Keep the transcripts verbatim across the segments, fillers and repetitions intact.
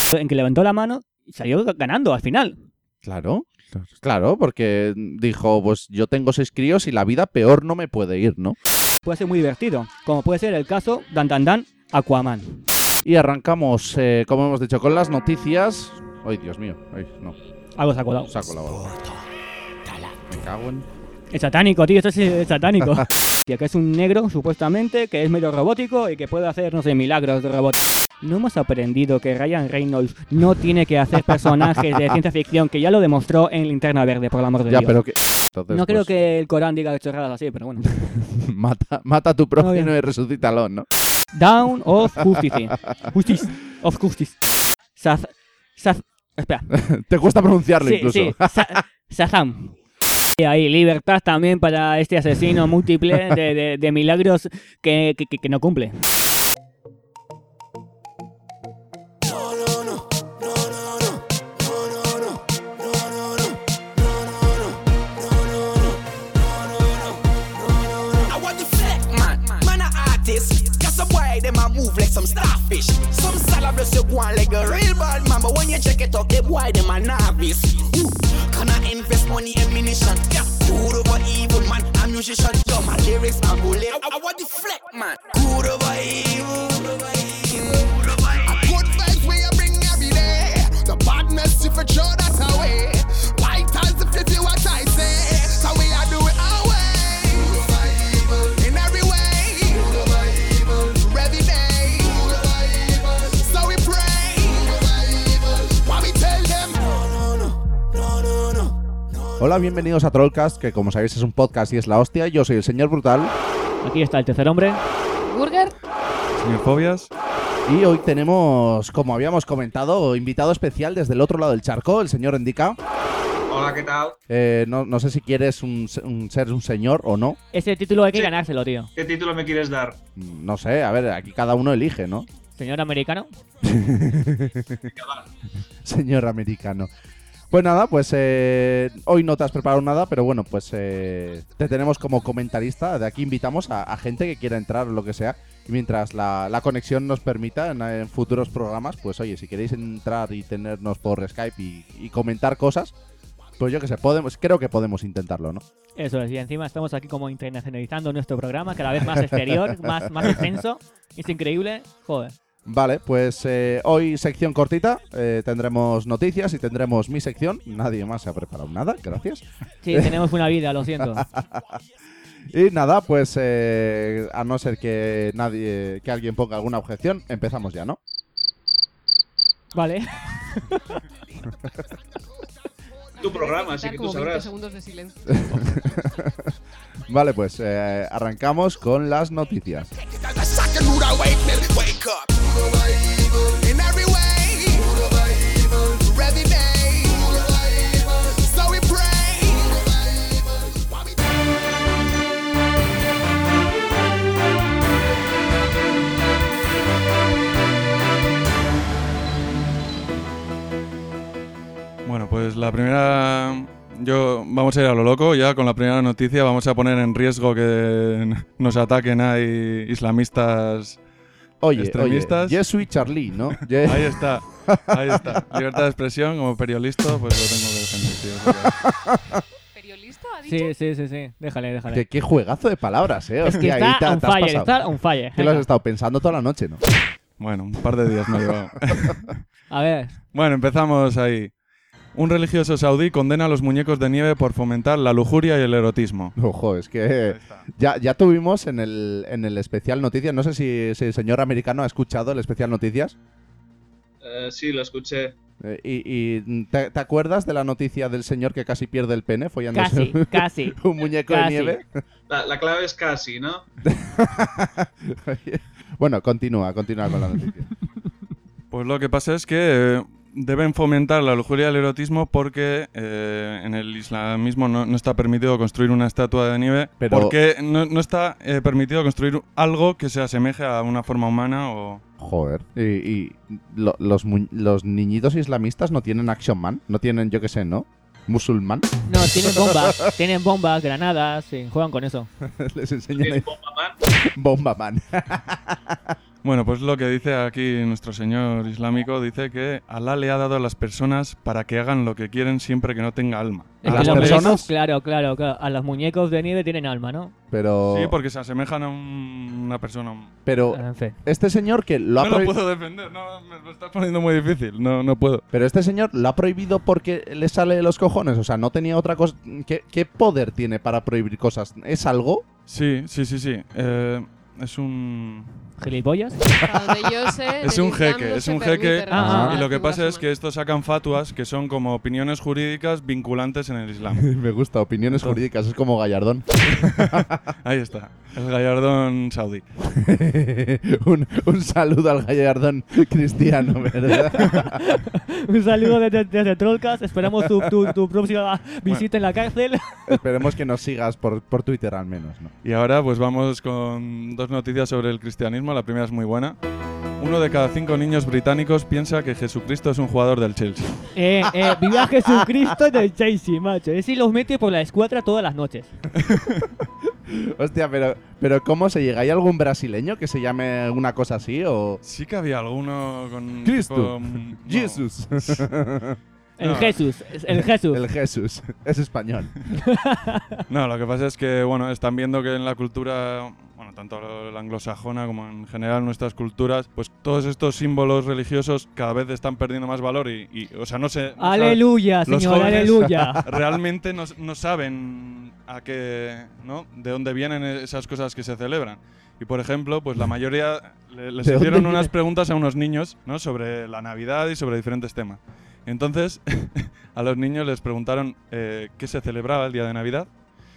En que levantó la mano y salió ganando al final. Claro, claro, porque dijo, pues yo tengo seis críos y la vida peor no me puede ir, ¿no? Puede ser muy divertido, como puede ser el caso Dan Dan Dan Aquaman. Y arrancamos, eh, como hemos dicho, con las noticias. Ay, Dios mío, ay, no. Algo se ha colado. Saco la bola. Me cago en... Es satánico, tío, esto es satánico. Que es un negro, supuestamente, que es medio robótico y que puede hacer, no sé, milagros de robot. No hemos aprendido que Ryan Reynolds no tiene que hacer personajes de ciencia ficción, que ya lo demostró en Linterna Verde, por el amor de ya, Dios. Pero que... Entonces, no creo pues... que el Corán diga chorradas así, pero bueno. mata, mata a tu prójimo no, y resucítalo, ¿no? Down of Justice. Justice. Of Justice. Saz... Saz... Espera. Te cuesta pronunciarlo sí, incluso. Sí, Shazam. Y ahí, libertad también para este asesino múltiple de, de, de milagros que, que, que no cumple. Them a move like some starfish. Some salaries you go on like a real bad man, but when you check it out, they boy them a novice. Ooh, can I invest money in ammunition? Yeah, good over evil man, I'm musician. Yo, my lyrics are bullet. I, I want the fleck man. Good over evil. Good over evil. Good over evil. A good vibes where you bring every day. The badness if you throw that away. White as if you see what I say. So we are do it our way. Hola, bienvenidos a Trollcast, que como sabéis es un podcast y es la hostia. Yo soy el señor Brutal. Aquí está el tercer hombre. Burger. Señor Fobias. Y hoy tenemos, como habíamos comentado, invitado especial desde el otro lado del charco, el señor Endika. Hola, ¿qué tal? Eh, no, no sé si quieres un, un, ser un señor o no. Ese título hay que Sí. ganárselo, tío. ¿Qué título me quieres dar? No sé, a ver, aquí cada uno elige, ¿no? Señor americano. Señor americano. Pues nada, pues eh, hoy no te has preparado nada, pero bueno, pues eh, te tenemos como comentarista. De aquí invitamos a, a gente que quiera entrar o lo que sea. Y mientras la, la conexión nos permita en, en futuros programas, pues oye, si queréis entrar y tenernos por Skype y, y comentar cosas, pues yo que sé, podemos, creo que podemos intentarlo, ¿no? Eso es, y encima estamos aquí como internacionalizando nuestro programa, cada vez más exterior, más, más extenso. Es increíble, joder. Vale, pues eh, hoy sección cortita, eh, tendremos noticias y tendremos mi sección. Nadie más se ha preparado nada, gracias. Sí, tenemos una vida, lo siento. Y nada, pues eh, a no ser que nadie, que alguien ponga alguna objeción, empezamos ya, ¿no? Vale. Tu programa, así que tú como veinte sabrás. segundos de silencio. Vale, pues eh, arrancamos con las noticias. Bueno, pues la primera... Yo vamos a ir a lo loco ya con la primera noticia. Vamos a poner en riesgo que nos ataquen ahí islamistas Oye, extremistas. oye, Jesuit Charlie, ¿no? Ye- Ahí está, ahí está. Libertad de expresión, como periodista, pues lo tengo que defender, tío. ¿Periodista ha dicho? Sí, sí, sí, sí. Déjale, déjale. qué, qué juegazo de palabras, ¿eh? Es que Hostia, ahí está te- on te has fire, pasado. está on fire. Que lo has Venga. estado pensando toda la noche, ¿no? Bueno, un par de días me ha llevado. A ver, Bueno, empezamos ahí. Un religioso saudí condena a los muñecos de nieve por fomentar la lujuria y el erotismo. Ojo, es que ya, ya tuvimos en el, en el especial noticias, no sé si, si el señor americano ha escuchado el especial noticias. Eh, sí, lo escuché. Eh, y y ¿te, te acuerdas de la noticia del señor que casi pierde el pene follándose casi, un, casi. un muñeco Casi. de nieve? La, la clave es casi, ¿no? Bueno, continúa, continúa con la noticia. Pues lo que pasa es que eh, deben fomentar la lujuria y el erotismo porque eh, en el islamismo no, no está permitido construir una estatua de nieve, Pero- porque no, no está eh, permitido construir algo que se asemeje a una forma humana o... Joder. Y, y lo- los, mu- los niñitos islamistas no tienen Action Man, no tienen, yo qué sé, ¿no? Musulmán. No, tienen bombas, tienen bombas, granadas, sí, juegan con eso. Les enseñan ¿Tienes bomba, man? Bomba Man. Bueno, pues lo que dice aquí nuestro señor islámico, dice que Alá le ha dado a las personas para que hagan lo que quieren siempre que no tenga alma. Es ¿A que las los personas? muñecos, claro, claro, claro. A los muñecos de nieve tienen alma, ¿no? Pero, Sí, porque se asemejan a un- una persona. pero En fin. este señor que lo ha No lo prohibido. puedo defender, no, me lo estás poniendo muy difícil, no, no puedo. Pero este señor lo ha prohibido porque le sale de los cojones. O sea, no tenía otra cosa. ¿Qué, qué poder tiene para prohibir cosas? ¿Es algo? Sí, sí, sí, sí. Eh, es un... ¿Gilipollas? Hasta donde yo sé, en Es el un Islam jeque, no es se un permite jeque. Ah, Y lo que relacionar pasa es figuras que estos sacan fatuas que son como opiniones jurídicas vinculantes en el Islam. Me gusta, opiniones jurídicas. Es como Gallardón. Ahí está, el gallardón saudí. un, un saludo al Gallardón cristiano, ¿verdad? Un saludo desde, desde Trollcast. Esperamos tu, tu, tu próxima visita en la cárcel. Esperemos que nos sigas por, por Twitter al menos, ¿no? Y ahora pues vamos con dos noticias sobre el cristianismo. La primera es muy buena. Uno de cada cinco niños británicos piensa que Jesucristo es un jugador del Chelsea. Eh, eh, viva Jesucristo del Chelsea, macho. Ese los mete por la escuadra todas las noches. Hostia, pero, pero ¿cómo se llega? ¿Hay algún brasileño que se llame una cosa así o...? Sí que había alguno con... Cristo. tipo, mm, no. Jesús. El No. Jesús, el Jesús. El Jesús. Es español. No, lo que pasa es que, bueno, están viendo que en la cultura, bueno, tanto la anglosajona como en general nuestras culturas, pues todos estos símbolos religiosos cada vez están perdiendo más valor y, y o sea, no sé... no saben- Aleluya, los señor, jóvenes aleluya. realmente no, no saben a qué, ¿no? De dónde vienen esas cosas que se celebran. Y por ejemplo, pues la mayoría le- les ¿De dónde hicieron viene? unas preguntas a unos niños, ¿no? Sobre la Navidad y sobre diferentes temas. Entonces, a los niños les preguntaron eh, qué se celebraba el día de Navidad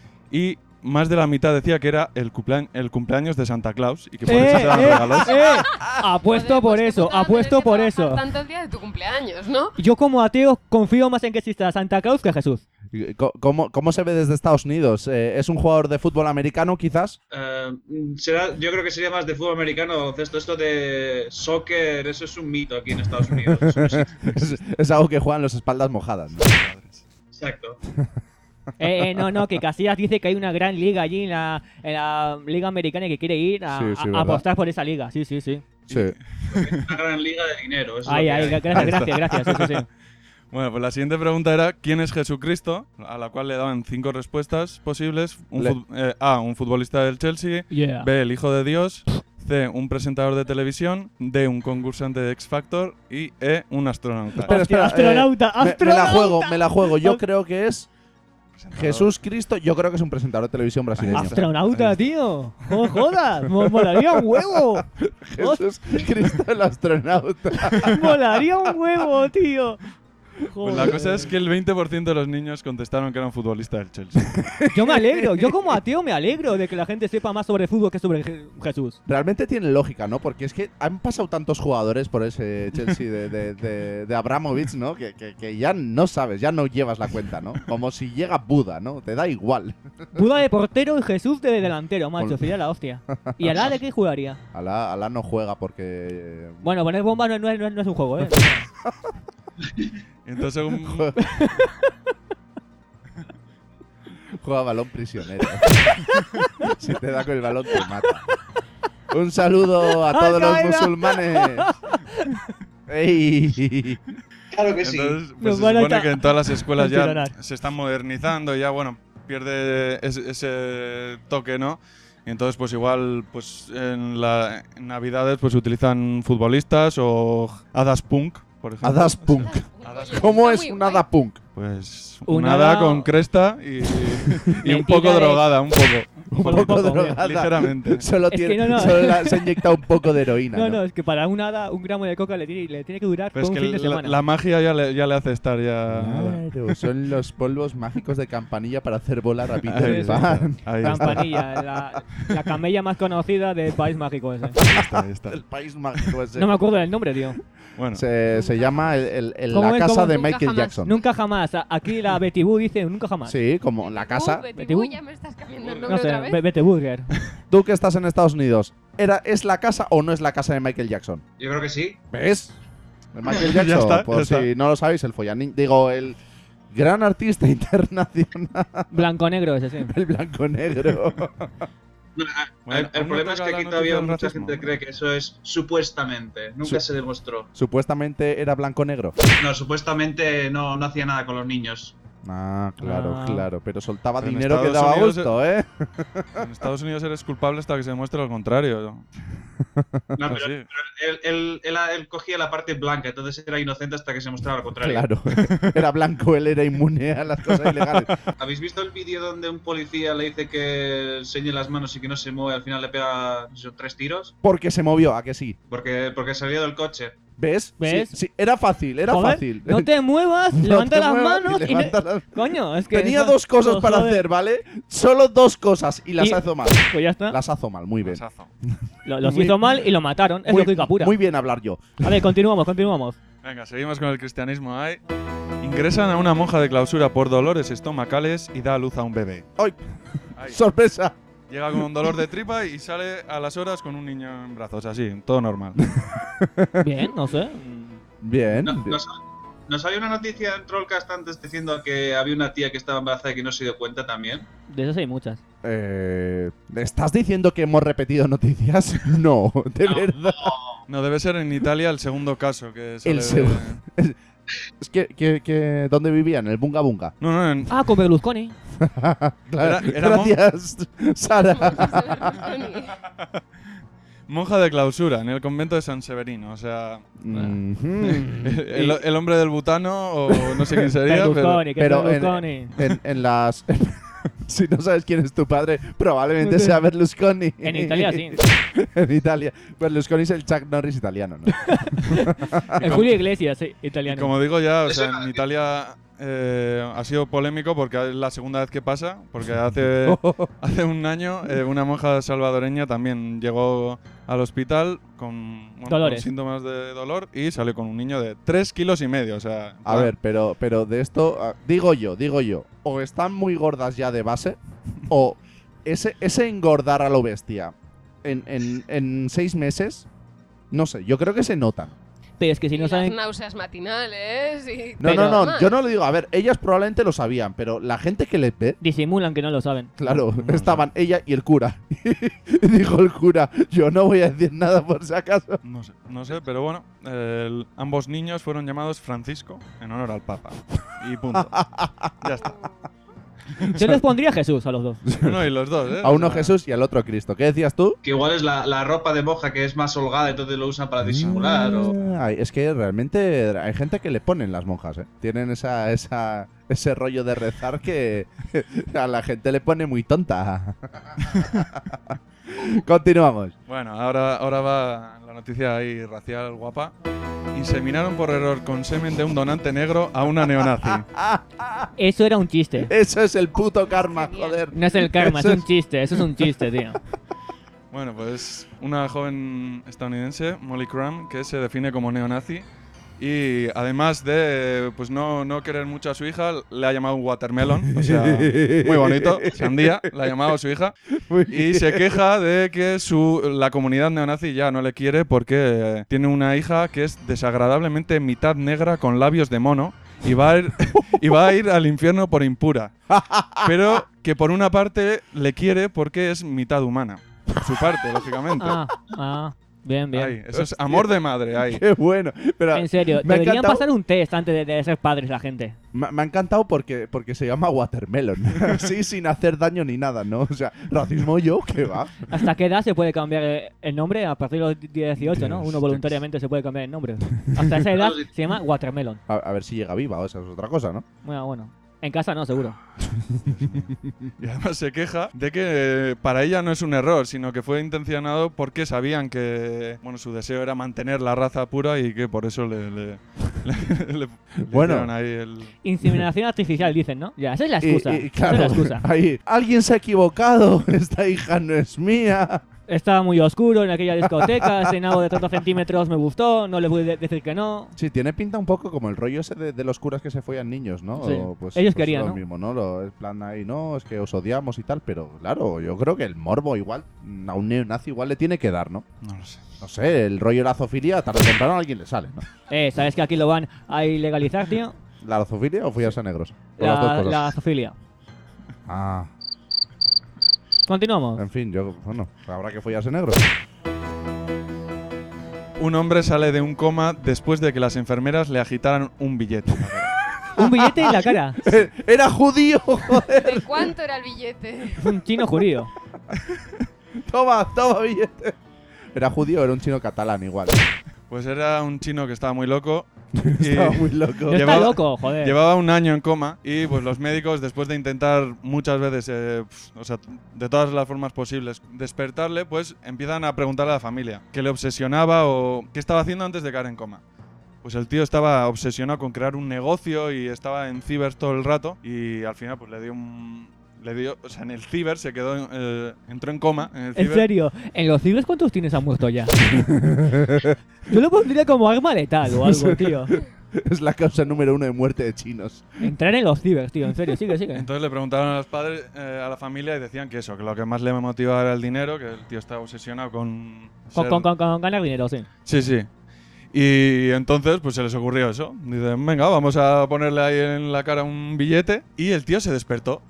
y más de la mitad decía que era el, cumpleaños, el cumpleaños de Santa Claus y que por eso Eh, se dan eh, regalos. eh. Apuesto Joder, por pues qué eso, putada apuesto tener que por trabajar eso. tanto el día de tu cumpleaños, ¿no? Yo como ateo confío más en que exista Santa Claus que Jesús. Co- ¿Cómo, cómo se ve desde Estados Unidos? Eh, ¿Es un jugador de fútbol americano, quizás? Eh, será, yo creo que sería más de fútbol americano. Esto, esto de soccer, eso es un mito aquí en Estados Unidos. Eso no existe. es, es algo que juegan los espaldas mojadas, ¿no? Exacto. Eh, eh, no, no, que Casillas dice que hay una gran liga allí en la, en la liga americana y que quiere ir a, Sí, sí, a- a ¿verdad? apostar por esa liga. Sí, sí, sí. Sí. Una gran liga de dinero. Eso es Ay, lo que ay, hay. gracias, gracias, gracias. Sí, sí, sí. Bueno, pues la siguiente pregunta era ¿quién es Jesucristo? A la cual le daban cinco respuestas posibles. Un Le- fut- eh, A, un futbolista del Chelsea. Yeah. B, el hijo de Dios. C, un presentador de televisión. D, un concursante de X Factor. Y E, un astronauta. Espera, Hostia, espera, astronauta, eh, me- Me, la astronauta. juego, me la juego. Yo Hostia. creo que es Jesús Cristo. Yo creo que es un presentador de televisión brasileño. Astronauta, tío. No jodas. Mo- Molaría un huevo. Jesús Cristo el astronauta. Molaría un huevo, tío. Pues la Joder. cosa es que el veinte por ciento de los niños contestaron que era un futbolista del Chelsea. Yo me alegro. Yo como ateo me alegro de que la gente sepa más sobre fútbol que sobre Je- Jesús. Realmente tiene lógica, ¿no? Porque es que han pasado tantos jugadores por ese Chelsea de, de, de, de Abramovich, ¿no? Que, que, que ya no sabes, ya no llevas la cuenta, ¿no? Como si llega Buda, ¿no? Te da igual. Buda de portero y Jesús de delantero, macho. Con- Sería la hostia. ¿Y Alá de qué jugaría? Alá, Alá no juega porque... Bueno, poner bombas no, no es- no es- no es un juego, ¿eh? Y entonces, según, Juega balón prisionero. Si te da con el balón te mata. Un saludo a todos los Al-Qaeda. musulmanes. ¡Ey! Claro que sí. entonces pues, Nos se van a supone ta- que en todas las escuelas ya censurar. se están modernizando y ya, bueno, pierde ese, ese toque, ¿no? Y entonces, pues igual, pues en, la, en Navidades pues utilizan futbolistas o hadas punk, por ejemplo. Hadas punk. Hadas- ¿Cómo Está es muy un guay. hada punk? Pues Un una hada hada- con cresta y, y un Mentira poco de- drogada, un poco. Un Poco, poco poco, drogada. ligeramente. Solo, Es tiene, que no, no. solo la- se ha inyectado un poco de heroína. No, No, no, es que para un hada, un gramo de coca le tiene, le tiene que durar Pero todo es un fin que de la, semana. la magia ya le, ya le hace estar ya... Claro, son los polvos mágicos de Campanilla para hacer volar a Peter Ahí está, Pan. ahí está, Campanilla, la, la camella más conocida del país mágico ese. ahí está, ahí está. El país mágico ese. No me acuerdo del nombre, tío. Bueno, Se, se llama el, el- el- ¿Cómo la es? casa ¿Cómo? de Nunca Michael jamás. Jackson. Nunca jamás. A- Aquí la Betty Boo dice nunca jamás. Sí, como la casa. Betty Betty Boo, Boo. ya me estás cambiando el No nombre sé, otra vez. Be- Betty Burger. Tú que estás en Estados Unidos, ¿era, ¿es la casa o no es la casa de Michael Jackson? Yo creo que sí. ¿Ves? El Michael Ya Jackson, está, por ya si está. no lo sabéis, el follanín. Digo, el gran artista internacional, Blanco negro ese, sí. el blanco negro. No, a- Bueno, el, el aún no problema es toca que la aquí noticia todavía del mucha racismo. gente cree que eso es supuestamente. Nunca Su- se demostró. Supuestamente era blanco-negro. No, supuestamente no, no hacía nada con los niños. Ah, claro, Ah. claro. Pero soltaba Pero en dinero que Estados daba Unidos, gusto, ¿eh? En Estados Unidos eres culpable hasta que se demuestre lo contrario. No, pero, Así. pero él, él- él- él cogía la parte blanca, entonces era inocente hasta que se mostraba lo contrario. Claro. Era blanco, él era inmune a las cosas ilegales. ¿Habéis visto el vídeo donde un policía le dice que enseñe las manos y que no se mueve? Al final le pega no sé, tres tiros. Porque se movió, ¿a que sí? Porque, porque salió del coche. ¿Ves? ¿Ves? Sí, sí, era fácil, era Joder, fácil. No te muevas, No levanta te las muevas manos y y, no- levanta las- Coño, es que. Tenía eso- dos cosas no, para joder. hacer, ¿vale? Solo dos cosas y las Y- hizo mal. Pues ya está. Las hizo mal, muy bien. Masazo. Lo- los muy- hizo mal y lo mataron. Es Muy, lógica pura. muy bien hablar yo. A ver, continuamos, continuamos. Venga, seguimos con el cristianismo. Ahí. Ingresan a una monja de clausura por dolores estomacales y da a luz a un bebé. ¡Ay! Ahí. ¡Sorpresa! Llega con un dolor de tripa y sale a las horas con un niño en brazos, así, todo normal. Bien, no sé. Bien. No- Nos, nos salió una noticia en Trollcast antes diciendo que había una tía que estaba embarazada y que no se dio cuenta también. De esas hay muchas. Eh, ¿Estás diciendo que hemos repetido noticias? No, de No. verdad. No, debe ser en Italia el segundo caso que sale El de- segundo. Es que, que, que ¿dónde vivían? En el Bunga Bunga. No, no, en- Ah, con Berlusconi. Claro, Era- era mon- gracias, Sara. monja de clausura en el convento de San Severino. O sea, Mhm. el, el hombre del butano o no sé quién sería, pero... Berlusconi, que pero es en- Berlusconi. en, en las... Si no sabes quién es tu padre, probablemente sea Berlusconi. En Italia sí. En Italia. Berlusconi es el Chuck Norris italiano, ¿no? El Julio Iglesias, sí, italiano. Como digo ya, o Eso sea, iba a en decir. Italia eh, ha sido polémico porque es la segunda vez que pasa, porque hace, hace un año eh, una monja salvadoreña también llegó al hospital con, bueno, con Dolores. síntomas de dolor y salió con un niño de tres kilos y medio, o sea... A ver, pero, pero de esto, ah, digo yo, digo yo, o están muy gordas ya de base, o ese, ese engordar a lo bestia en, en, en seis meses, no sé, yo creo que se notan. Pero es que si Y no las saben. náuseas matinales y... No, Pero- no, no, yo no lo digo, a ver, ellas probablemente lo sabían, pero la gente que les ve, Disimulan que no lo saben. claro, No, no estaban ella y el cura. Y dijo el cura, yo no voy a decir nada por si acaso. No sé, no sé, pero bueno, el- ambos niños fueron llamados Francisco en honor al Papa. Y punto. Ya está. Yo les pondría Jesús a los dos. Uno y los dos, ¿eh? A uno O sea, Jesús y al otro Cristo. ¿Qué decías tú? Que igual es la, la ropa de monja que es más holgada, entonces lo usan para disimular. O... Ah, ay, es que realmente hay gente que le ponen las monjas, ¿eh? Tienen esa, esa, ese rollo de rezar que a la gente le pone muy tonta. Continuamos. Bueno, ahora, ahora va la noticia ahí racial guapa. Inseminaron por error con semen de un donante negro a una neonazi. Eso era un chiste. Eso es el puto karma, Genial. joder. No es el karma, es Eso un chiste. Eso es un chiste, tío. Bueno, pues una joven estadounidense, Molly Crum, que se define como neonazi y además de pues no, no querer mucho a su hija, le ha llamado watermelon, o sea, muy bonito, sandía, le ha llamado a su hija Muy y bien. se queja de que su, la comunidad neonazi ya no le quiere porque eh, tiene una hija que es desagradablemente mitad negra con labios de mono y va a ir, y va a ir al infierno por impura, pero que por una parte le quiere porque es mitad humana. Por su parte, lógicamente. Ah, ah. Bien, bien. Ahí, eso es amor de madre, ahí. Qué bueno. Pero En serio, me ha deberían encantado- pasar un test antes de, de ser padres la gente. Me, me ha encantado porque, porque se llama watermelon. Así sin hacer daño ni nada, ¿no? O sea, racismo yo, ¿qué va? ¿Hasta qué edad se puede cambiar eh, el nombre? A partir de los dieciocho, ¿no? Dios, Uno voluntariamente se puede cambiar el nombre. Hasta esa edad se llama Watermelon. A, a ver si llega viva, o esa es otra cosa, ¿no? Bueno, bueno. En casa no, seguro. Y además se queja de que eh, para ella no es un error, sino que fue intencionado porque sabían que bueno, su deseo era mantener la raza pura y que por eso le, le, le- le- le Bueno. hicieron ahí el... Inseminación artificial, dicen, ¿no? Ya, esa es la Y- excusa. y, Esa es claro, la excusa. ahí, alguien se ha equivocado, esta hija no es mía. Estaba muy oscuro en aquella discoteca, ese nabo de treinta centímetros me gustó, no le pude de- decir que no. Sí, tiene pinta un poco como el rollo ese de, de los curas que se follan niños, ¿no? Sí. O, pues, Ellos pues querían, lo ¿no? mismo, ¿no? Lo, el plan ahí, no, es que os odiamos y tal, pero claro, yo creo que el morbo igual, a un neonazi igual le tiene que dar, ¿no? No lo sé. No sé, el rollo de la zoofilia, tarde o temprano a alguien le sale, ¿no? Eh, ¿sabes que aquí lo van a ilegalizar, tío? ¿La zoofilia o follarse a negros? O las dos La, cosas. la zoofilia. Ah. Continuamos. En fin, yo, bueno, habrá que follarse negro. Un hombre sale de un coma después de que las enfermeras le agitaran un billete. Un billete en la cara. ¡Era judío, joder! ¿De cuánto era el billete? Un chino judío. Toma, toma billete. ¿Era judío o era un chino catalán igual? Pues era un chino que estaba muy loco. y Estaba muy loco. No está Llevaba- loco, joder. Llevaba un año en coma y pues los médicos, después de intentar muchas veces, eh, pf, o sea, de todas las formas posibles, despertarle, pues empiezan a preguntarle a la familia qué le obsesionaba o qué estaba haciendo antes de caer en coma. Pues el tío estaba obsesionado con crear un negocio y estaba en ciber todo el rato y al final pues le dio un... Le dio, o sea, en el ciber se quedó, eh, entró en coma. En, el En ciber. serio, ¿en los cibers cuántos tienes han muerto ya? Yo lo pondría como arma letal o algo, tío. Es la causa número uno de muerte de chinos. Entrar en los cibers, tío, en serio, sigue, sigue. Entonces le preguntaron a los padres, eh, a la familia y decían que eso, que lo que más le motivaba era el dinero, que el tío estaba obsesionado con... Con, ser- con, con, con ganar dinero, sí. Sí, sí. Y entonces pues se les ocurrió eso. Dicen, venga, vamos a ponerle ahí en la cara un billete. Y el tío se despertó.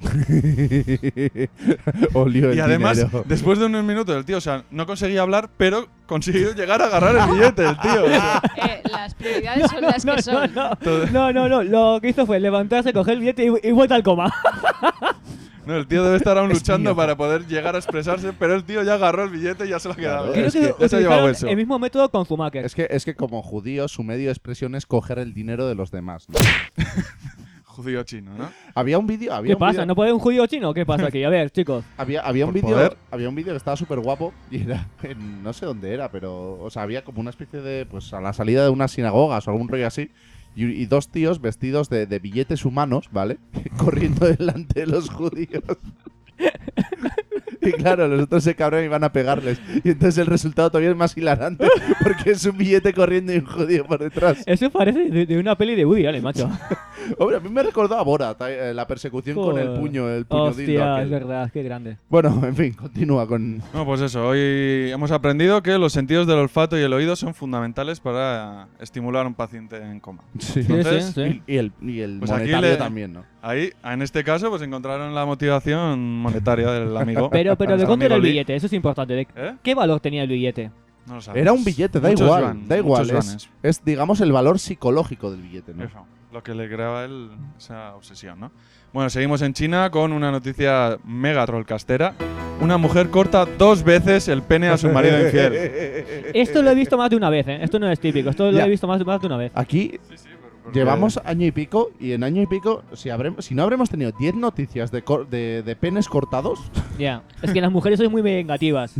Olió el y además, dinero. después de unos minutos, el tío, o sea, no conseguía hablar, pero consiguió llegar a agarrar el billete, el tío. O sea, Eh, las prioridades son las no, que son. no, Todo- no, no, no, lo que hizo fue levantarse, coger el billete y, y vuelta al coma. no, el tío debe estar aún Es luchando mío. para poder llegar a expresarse, pero el tío ya agarró el billete y ya se lo ha quedado. Claro, Creo es que, que- ya se ha llevado utilizaron eso. el mismo método con Zumaker. Es que, es que como judío, su medio de expresión es coger el dinero de los demás, ¿no? Judío chino, ¿no? Había un vídeo, había ¿Qué un pasa? vídeo- ¿No puede un judío chino? ¿Qué pasa aquí? A ver, chicos. Había, había un Por vídeo, poder. había un vídeo que estaba súper guapo y era, en- no sé dónde era, pero, o sea, había como una especie de, pues, a la salida de unas sinagogas o algún rollo así, y, y dos tíos vestidos de, de billetes humanos, ¿vale? Corriendo delante de los judíos. Y claro, los otros se cabrean y van a pegarles. Y entonces el resultado todavía es más hilarante, porque es un billete corriendo y un judío por detrás. Eso parece de, de una peli de Woody Allen, macho. Hombre, a mí me recordó a Borat, eh, la persecución con el Joder. puño, el puño dildo Hostia, aquel. es verdad, qué grande. Bueno, en fin, continúa con... No, pues eso, hoy hemos aprendido que los sentidos del olfato y el oído son fundamentales para estimular a un paciente en coma. Sí. Sí, Entonces, sí, sí. Y, y el, y el Pues aquí monetario le- también, ¿no? Ahí, en este caso, pues encontraron la motivación monetaria del amigo. Pero, pero ¿de Nuestro cuánto era el amigo Lee. billete? Eso es importante. ¿De ¿Eh? qué valor tenía el billete? No lo sabemos. Era un billete, da Muchos igual, yuan, da igual. muchos Es, yuanes. es, digamos, el valor psicológico del billete, ¿no? Eso, lo que le creaba a él esa obsesión, ¿no? Bueno, seguimos en China con una noticia mega trollcastera. Una mujer corta dos veces el pene a su marido infiel. Esto lo he visto más de una vez, ¿eh? Esto no es típico. Esto lo Ya. he visto más, más de una vez. Aquí llevamos año y pico, y en año y pico, si, habremos, si no habremos tenido diez noticias de, cor- de, de penes cortados, Ya. Es que las mujeres son muy vengativas.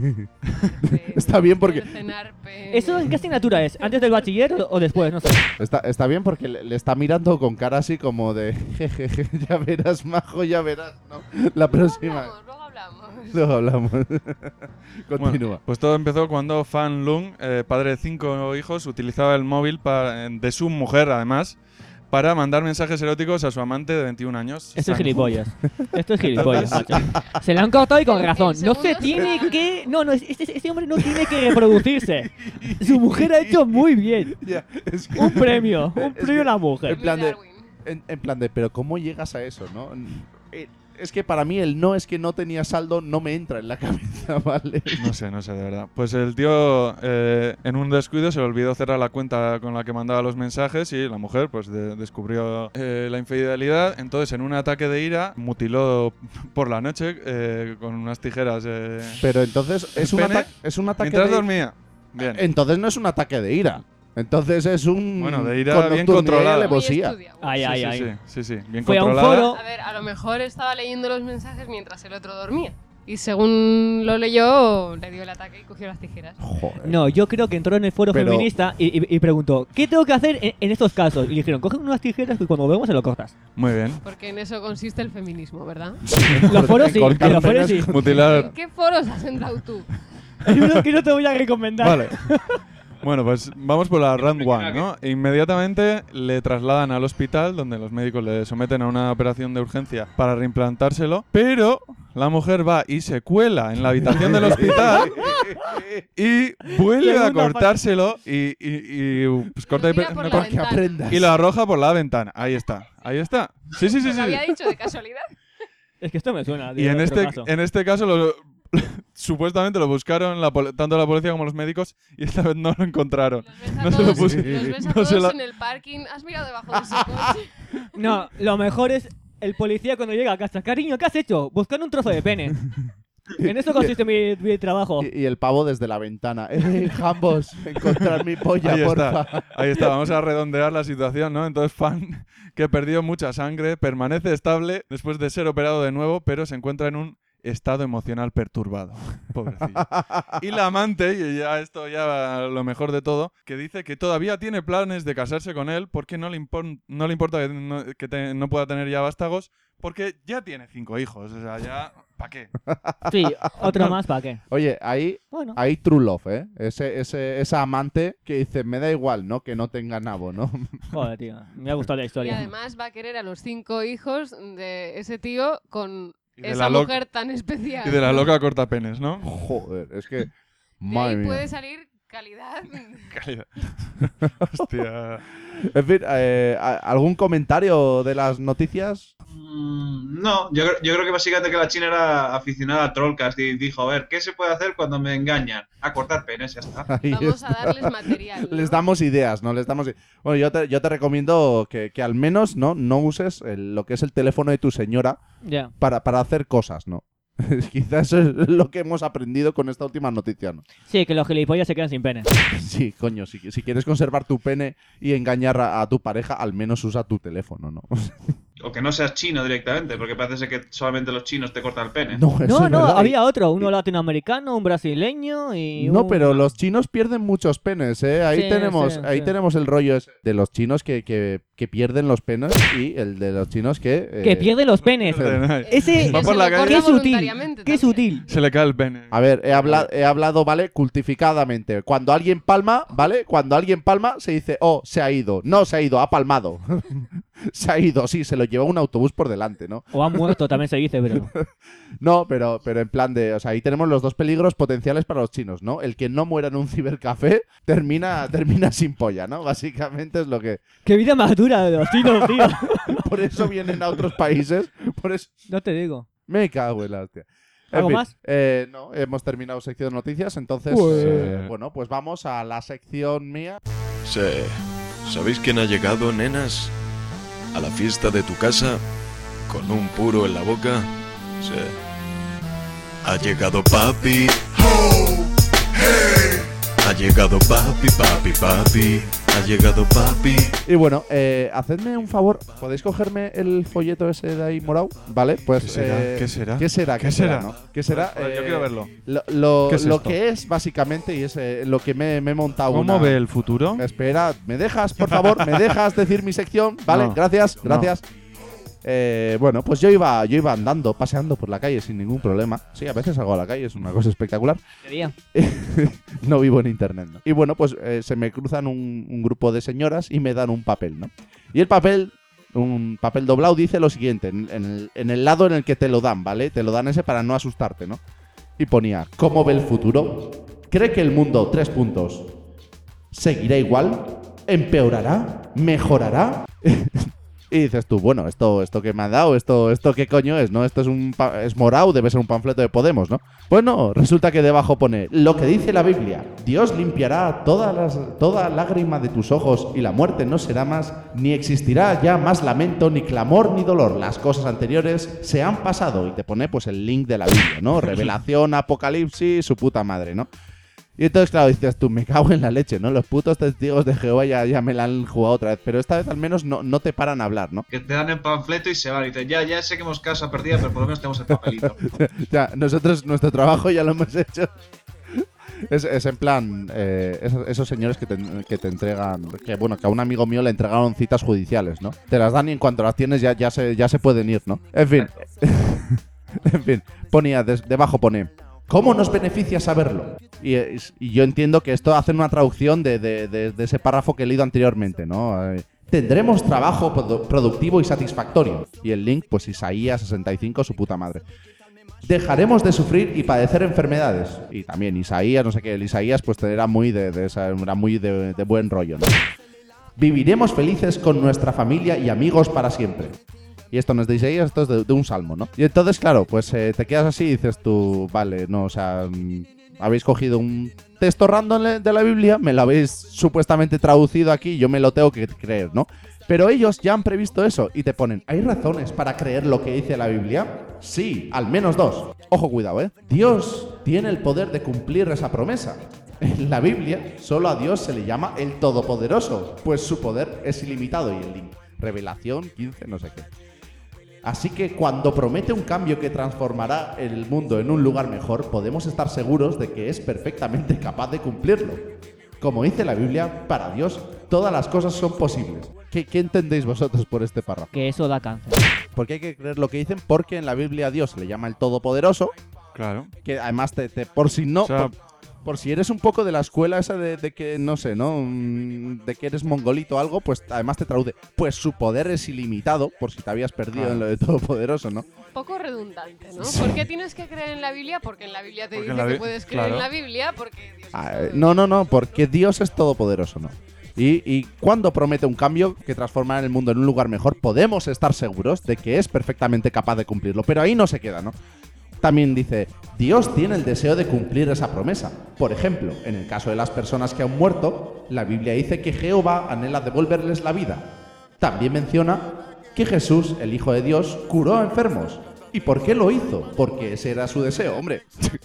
Está bien porque- Cercenar pene. ¿Eso en qué asignatura es? ¿Antes del bachiller o, o después? No sé. está, está bien porque le, le está mirando con cara así como de jejeje, ya verás, majo, ya verás, ¿no? La Luego próxima. hablamos, luego hablamos. Luego hablamos. Continúa. Bueno, pues todo empezó cuando Fan Lung, eh, padre de cinco hijos, utilizaba el móvil para- de su mujer, además, para mandar mensajes eróticos a su amante de veintiún años. Esto es Sang. gilipollas. Esto es gilipollas, macho. Se le han cortado y con En razón. No se segundos tiene se- que. No, no, este, este hombre no tiene que reproducirse. Su mujer ha hecho muy bien. Ya, es que- Un premio. Un Es premio que- a la mujer. En plan de- Darwin. En, en plan de, pero ¿cómo llegas a eso, no? Eh, Es que para mí el no es que no tenía saldo no me entra en la cabeza, ¿vale? No sé, no sé, de verdad. Pues el tío, eh, en un descuido, se le olvidó cerrar la cuenta con la que mandaba los mensajes y la mujer, pues, de- descubrió eh, la infidelidad. Entonces, en un ataque de ira, mutiló por la noche eh, con unas tijeras. eh, Pero entonces es un, pene ataque es un ataque mientras de dormía. Bien. Entonces no es un ataque de ira. Entonces es un Bueno, de ira con bien nocturnidad y controlada. Muy alevosía. estudiado. Ay, sí, ay, sí, ay. sí, sí, sí, bien Fue a un controlada. foro. A ver, a lo mejor estaba leyendo los mensajes mientras el otro dormía. Y según lo leyó, le dio el ataque y cogió las tijeras. Joder. No, yo creo que entró en el foro Pero- feminista y, y- y preguntó: ¿qué tengo que hacer en, en estos casos? Y le dijeron: coge unas tijeras y cuando vemos se lo cortas. Muy bien. Porque en eso consiste el feminismo, ¿verdad? Los foros sí, Cortar los foros penas. sí. Mutilar. ¿En qué foros has entrado tú? Hay uno que no te voy a recomendar. Vale. Bueno, pues vamos por la round one, ¿no? Inmediatamente le trasladan al hospital, donde los médicos le someten a una operación de urgencia para reimplantárselo, pero la mujer va y se cuela en la habitación del hospital y vuelve a Segunda cortárselo y, y- y, pues corta y, Lo tira pe- por no, la cor- Para que ventana. aprendas. y lo arroja por la ventana. Ahí está, ahí está. Sí, sí, sí, ¿Lo sí. había dicho de casualidad? Es que esto me suena. de Y en otro este, caso. en este caso, lo- supuestamente lo buscaron la pol- tanto la policía como los médicos y esta vez no lo encontraron. Los ves a No se lo todos, puse- los ves a no todos se la- en el parking. ¿Has mirado debajo de ese coche? No, lo mejor es el policía cuando llega a casa. Cariño, ¿qué has hecho? Buscar un trozo de pene. En eso consiste mi, mi trabajo. Y, y el pavo desde la ventana. ¡Eh, Jambos! Encontrar mi polla, Ahí porfa. está, ahí está, vamos a redondear la situación, ¿no? Entonces, Fan, que perdió mucha sangre, permanece estable después de ser operado de nuevo, pero se encuentra en un estado emocional perturbado. Pobrecillo. Y la amante, y ya esto ya lo mejor de todo, que dice que todavía tiene planes de casarse con él porque no le, impor- no le importa que, no, que te- no pueda tener ya vástagos, porque ya tiene cinco hijos. O sea, ya, ¿para qué? Sí, otro más, ¿para qué? Oye, ahí Bueno. hay true love, ¿eh? Ese, ese, esa amante que dice, me da igual, ¿no? Que no tenga nabo, ¿no? Joder, tío. Me ha gustado la Y historia. además va a querer a los cinco hijos de ese tío con Y de esa la lo- mujer tan especial. Y de la loca cortapenes, ¿no? Joder, es que... De Madre ahí mía. puede salir calidad. Calidad. Hostia. En fin, eh, ¿a- ¿algún comentario de las noticias? Mm, No, yo, creo- yo creo que básicamente que la China era aficionada a Trollcast y dijo, a ver, ¿qué se puede hacer cuando me engañan? A cortar penes, ya está. Ahí Vamos a está. darles material. ¿no? Les damos ideas, ¿no? Les damos... i- Bueno, yo te, yo te recomiendo que, que al menos no, no uses el- lo que es el teléfono de tu señora Ya. para, para hacer cosas, ¿no? Quizás eso es lo que hemos aprendido con esta última noticia, ¿no? Sí, que los gilipollas se quedan sin pene. Sí, coño, si, si quieres conservar tu pene y engañar a, a tu pareja, al menos usa tu teléfono, ¿no? O que no seas chino directamente, porque parece ser que solamente los chinos te cortan el pene. No, eso No, es no, verdad. había otro. Uno latinoamericano, un brasileño y No, un- pero los chinos pierden muchos penes, ¿eh? Ahí Sí, tenemos sí, ahí sí. tenemos el rollo ese de los chinos que, que, que pierden los penes y el de los chinos que... eh, Que pierde los penes. Ese... Va Que por se la lo calle- ¡Qué corta sutil! voluntariamente ¡Qué también. sutil! Se le cae el pene. A ver, he, habla- he hablado, ¿vale? Cultificadamente. Cuando alguien palma, ¿vale? Cuando alguien palma, se dice, oh, se ha ido. No, se ha ido, ha palmado. Se ha ido, sí, se lo lleva un autobús por delante, ¿no? O ha muerto, también se dice, pero... No, pero, pero en plan de... O sea, ahí tenemos los dos peligros potenciales para los chinos, ¿no? El que no muera en un cibercafé termina, termina sin polla, ¿no? Básicamente es lo que... ¡Qué vida más dura de los chinos, tío! Por eso vienen a otros países. Por eso... No te digo. Me cago en la hostia. En ¿Algo fin, más? eh, no, hemos terminado sección de noticias, entonces... Pues- eh, bueno, pues vamos a la sección mía. Sí. ¿Sabéis quién ha llegado, nenas? A la fiesta de tu casa con un puro en la boca. Sí. Ha llegado papi. Ha llegado papi, papi, papi. Ha llegado papi. Y bueno, eh, hacedme un favor, ¿podéis cogerme el folleto ese de ahí morado? ¿Vale? Pues... ¿Qué será? eh, ¿Qué será? ¿Qué será? ¿Qué será? no? ¿Qué será? Joder, yo Eh, quiero verlo. Lo, lo- ¿Qué es lo esto? que es, básicamente, y es eh, lo que me, me he montado ¿Cómo una... ve el futuro? Espera, ¿me dejas, por favor? ¿Me dejas decir mi sección? Vale, No. gracias, gracias. Eh, bueno, pues yo iba, yo iba andando, paseando por la calle sin ningún problema. Sí, a veces salgo a la calle, es una cosa espectacular. ¿Qué día? No vivo en internet, ¿no? Y bueno, pues eh, se me cruzan un, un grupo de señoras y me dan un papel, ¿no? Y el papel, un papel doblado, dice lo siguiente, en, en el, en el lado en el que te lo dan, ¿vale? Te lo dan ese para no asustarte, ¿no? Y ponía, ¿cómo ve el futuro? ¿Cree que el mundo, tres puntos, seguirá igual? ¿Empeorará? ¿Mejorará? Y dices tú, bueno, esto, esto que me ha dado, esto, esto qué coño es, ¿no? Esto es un pa- es morado, debe ser un panfleto de Podemos, ¿no? Pues no, resulta que debajo pone lo que dice la Biblia: Dios limpiará todas las, toda lágrima de tus ojos y la muerte no será más, ni existirá ya más lamento, ni clamor, ni dolor. Las cosas anteriores se han pasado. Y te pone pues el link de la Biblia, ¿no? Revelación, Apocalipsis, su puta madre, ¿no? Y entonces, claro, dices tú, me cago en la leche, ¿no? Los putos testigos de Jehová ya, ya me la han jugado otra vez, pero esta vez al menos no, no te paran a hablar, ¿no? Que te dan el panfleto y se van. Y dicen, ya, ya sé que hemos casa perdida, pero por lo menos tenemos el papelito. Ya, nosotros, nuestro trabajo ya lo hemos hecho. Es, es en plan, eh, esos, esos señores que te, que te entregan, que bueno, que a un amigo mío le entregaron citas judiciales, ¿no? Te las dan y en cuanto las tienes ya, ya, se, ya se pueden ir, ¿no? En fin, en fin, ponía, des- debajo pone, ¿cómo nos beneficia saberlo? Y, es- y yo entiendo que esto hace una traducción de, de- de- de ese párrafo que he leído anteriormente, ¿no? Eh, Tendremos trabajo produ- productivo y satisfactorio. Y el link, pues Isaías sesenta y cinco, su puta madre. Dejaremos de sufrir y padecer enfermedades. Y también Isaías, no sé qué, el Isaías pues era muy de, de esa- era muy de, de buen rollo, ¿no? Viviremos felices con nuestra familia y amigos para siempre. Y esto no es de Isaías, esto es de, de un salmo, ¿no? Y entonces, claro, pues eh, te quedas así y dices tú, vale, no, o sea, mm, habéis cogido un texto random de la Biblia, me lo habéis supuestamente traducido aquí, yo me lo tengo que creer, ¿no? Pero ellos ya han previsto eso y te ponen, ¿hay razones para creer lo que dice la Biblia? Sí, al menos dos. Ojo, cuidado, ¿eh? Dios tiene el poder de cumplir esa promesa. En la Biblia, solo a Dios se le llama el Todopoderoso, pues su poder es ilimitado. Y el link, Revelación quince, no sé qué. Así que cuando promete un cambio que transformará el mundo en un lugar mejor, podemos estar seguros de que es perfectamente capaz de cumplirlo. Como dice la Biblia, para Dios todas las cosas son posibles. ¿Qué, qué entendéis vosotros por este párrafo? Que eso da cáncer. Porque hay que creer lo que dicen, porque en la Biblia a Dios se le llama el Todopoderoso, Claro. que además te, te por si no... O sea, por, por si eres un poco de la escuela esa de, de que, no sé, ¿no? Mm, De que eres mongolito o algo, pues además te traduce. Pues su poder es ilimitado, por si te habías perdido Claro. en lo de Todopoderoso, ¿no? Poco redundante, ¿no? ¿Por qué tienes que creer en la Biblia? Porque en la Biblia te Porque dice en la que Bi- puedes creer claro. en la Biblia porque Dios Ah, es eh, todo. no, no, no, porque Dios es todopoderoso, ¿no? Y, y cuando promete un cambio que transformará el mundo en un lugar mejor, podemos estar seguros de que es perfectamente capaz de cumplirlo. Pero ahí no se queda, ¿no? También dice, Dios tiene el deseo de cumplir esa promesa. Por ejemplo, en el caso de las personas que han muerto, la Biblia dice que Jehová anhela devolverles la vida. También menciona que Jesús, el Hijo de Dios, curó a enfermos. ¿Y por qué lo hizo? Porque ese era su deseo, hombre.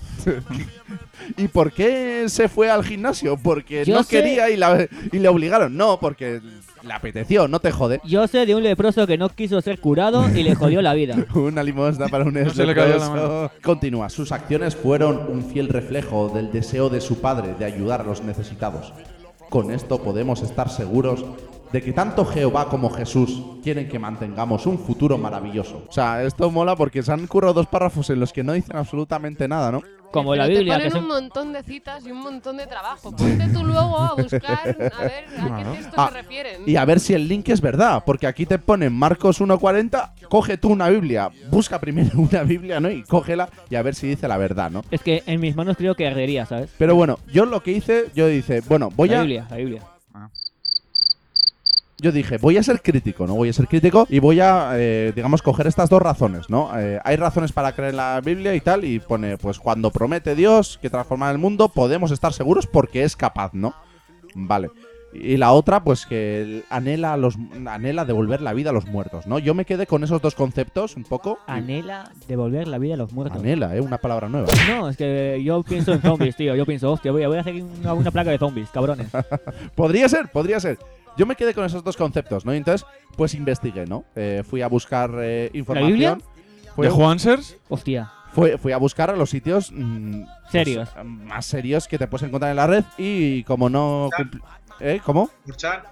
¿Y por qué se fue al gimnasio? Porque Yo no sé- quería y, la- y le obligaron. No, porque le apeteció, no te jode. Yo sé de un leproso que no quiso ser curado y le jodió la vida. Una limosna para un No se le cayó la leproso. Continúa. Sus acciones fueron un fiel reflejo del deseo de su padre de ayudar a los necesitados. Con esto podemos estar seguros de que tanto Jehová como Jesús quieren que mantengamos un futuro maravilloso. O sea, esto mola porque se han currado dos párrafos en los que no dicen absolutamente nada, ¿no? Como la Pero Biblia, te que ponen se... un montón de citas y un montón de trabajo. Ponte tú luego a buscar a ver a qué textos Ah, se refieren. Y a ver si el link es verdad, porque aquí te ponen Marcos uno cuarenta, coge tú una Biblia, busca primero una Biblia, ¿no? Y cógela y a ver si dice la verdad, ¿no? Es que en mis manos creo que ardería, ¿sabes? Pero bueno, yo lo que hice, yo dice, bueno, voy La a... Biblia, la Biblia. Yo dije, voy a ser crítico, ¿no? Voy a ser crítico y voy a, eh, digamos, coger estas dos razones, ¿no? Eh, hay razones para creer en la Biblia y tal, y pone, pues cuando promete Dios que transforma el mundo, podemos estar seguros porque es capaz, ¿no? Vale. Y la otra, pues que él anhela, a los, anhela devolver la vida a los muertos, ¿no? Yo me quedé con esos dos conceptos un poco. Anhela devolver la vida a los muertos. Anhela, ¿eh? Una palabra nueva. No, es que yo pienso en zombies, tío. Yo pienso, hostia, voy a, voy a hacer una, una placa de zombies, cabrones. Podría ser, podría ser. Yo me quedé con esos dos conceptos, ¿no? Y entonces, pues investigué, ¿no? Eh, fui a buscar eh, información. Biblia? Fui ¿De a, Juansers? Hostia. fui, fui a buscar a los sitios mm, Serios. pues, más serios que te puedes encontrar en la red y como no... cumpl- ¿Eh? ¿Cómo? Murchan.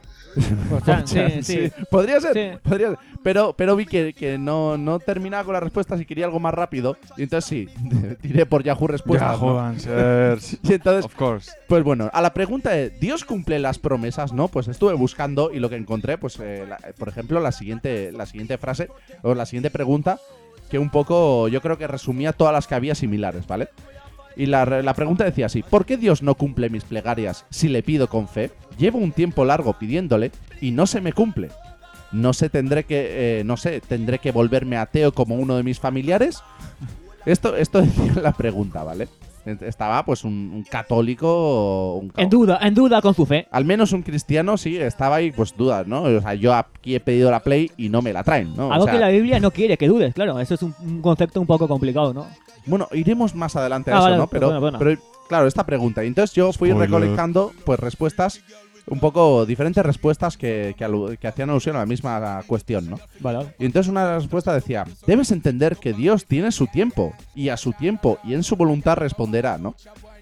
O sea, sí, sí. Podría ser, Sí. podría ser. Pero, pero vi que, que no, no terminaba con las respuestas y quería algo más rápido. Y entonces sí, tiré por Yahoo Respuestas. Yahoo ¿no? Answers. Y entonces, Of course. pues bueno, a la pregunta de ¿Dios cumple las promesas? ¿No? Pues estuve buscando y lo que encontré, pues, eh, la- por ejemplo, la siguiente, la siguiente frase o la siguiente pregunta que un poco yo creo que resumía todas las que había similares, ¿vale? Y la, re- la pregunta decía así, ¿por qué Dios no cumple mis plegarias si le pido con fe? Llevo un tiempo largo pidiéndole y no se me cumple. No sé, tendré que, eh, no sé, tendré que volverme ateo como uno de mis familiares. Esto, esto decía la pregunta, ¿vale? Estaba pues un, un católico, un ca- En duda, en duda con su fe. al menos un cristiano sí estaba ahí, pues dudas, ¿no? O sea, yo aquí he pedido la Play y no me la traen, ¿no? O Algo sea, que la Biblia no quiere que dudes, claro. Eso es un, un concepto un poco complicado, ¿no? Bueno, iremos más adelante a Ah, eso, vale, ¿no? Pero, bueno, bueno. pero, claro, esta pregunta. Y entonces yo fui Spoiler. recolectando, pues, respuestas, un poco diferentes respuestas que, que, alu- que hacían alusión a la misma cuestión, ¿no? Vale, vale. Y entonces una de las respuestas decía, debes entender que Dios tiene su tiempo, y a su tiempo y en su voluntad responderá, ¿no?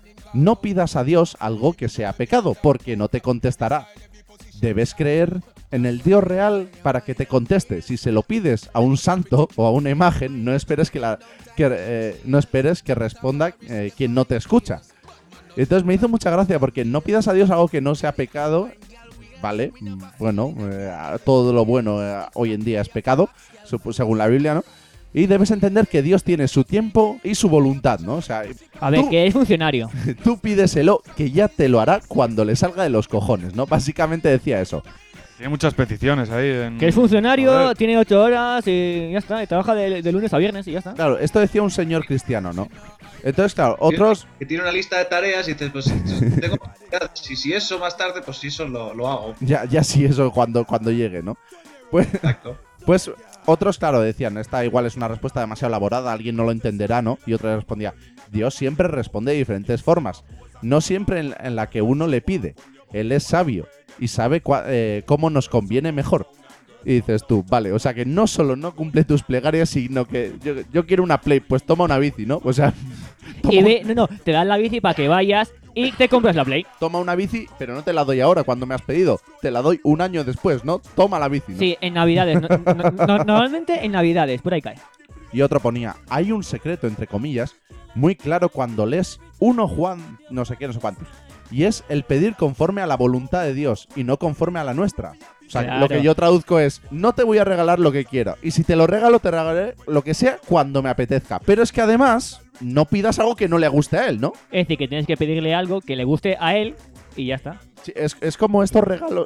No pidas a Dios algo que sea pecado, porque no te contestará. Debes creer en el Dios real para que te conteste. Si se lo pides a un santo o a una imagen, no esperes que, la, que, eh, no esperes que responda eh, quien no te escucha. Entonces me hizo mucha gracia porque no pidas a Dios algo que no sea pecado, ¿vale? Mm, Bueno, eh, todo lo bueno eh, hoy en día es pecado, sup- según la Biblia, ¿no? Y debes entender que Dios tiene su tiempo y su voluntad, ¿no? O sea, A ver, tú- que es funcionario. tú pídeselo, que ya te lo hará cuando le salga de los cojones, ¿no? Básicamente decía eso. Tiene muchas peticiones ahí. En... Que es A funcionario, ver. tiene ocho horas y ya está. Y trabaja de, de lunes a viernes y ya está. Claro, esto decía un señor cristiano, ¿no? Entonces, claro, otros... Que tiene una lista de tareas y dices, pues si tengo si, si eso más tarde, pues si eso lo, lo hago. Ya, ya sí, eso cuando, cuando llegue, ¿no? Pues, Exacto. pues otros, claro, decían, esta igual es una respuesta demasiado elaborada, alguien no lo entenderá, ¿no? Y otro le respondía, Dios siempre responde de diferentes formas, no siempre en, en la que uno le pide. Él es sabio y sabe cua- eh, cómo nos conviene mejor. Y dices tú, vale, o sea que no solo no cumple tus plegarias, sino que yo, yo quiero una Play, pues toma una bici, ¿no? O sea, toma, Y ve, no, no, te dan la bici para que vayas y te compras la Play. toma una bici, pero no te la doy ahora cuando me has pedido, te la doy un año después, ¿no? Toma la bici, ¿no? Sí, en Navidades. No- no- no- normalmente en Navidades, por ahí cae. Y otro ponía, hay un secreto, entre comillas, muy claro cuando lees uno Juan, no sé qué, no sé cuántos. Y es el pedir conforme a la voluntad de Dios y no conforme a la nuestra. O sea, Claro. lo que yo traduzco es, no te voy a regalar lo que quiero. Y si te lo regalo, te regalaré lo que sea cuando me apetezca. Pero es que además, no pidas algo que no le guste a él, ¿no? Es decir, que tienes que pedirle algo que le guste a él y ya está. Sí, es, es como estos regalos...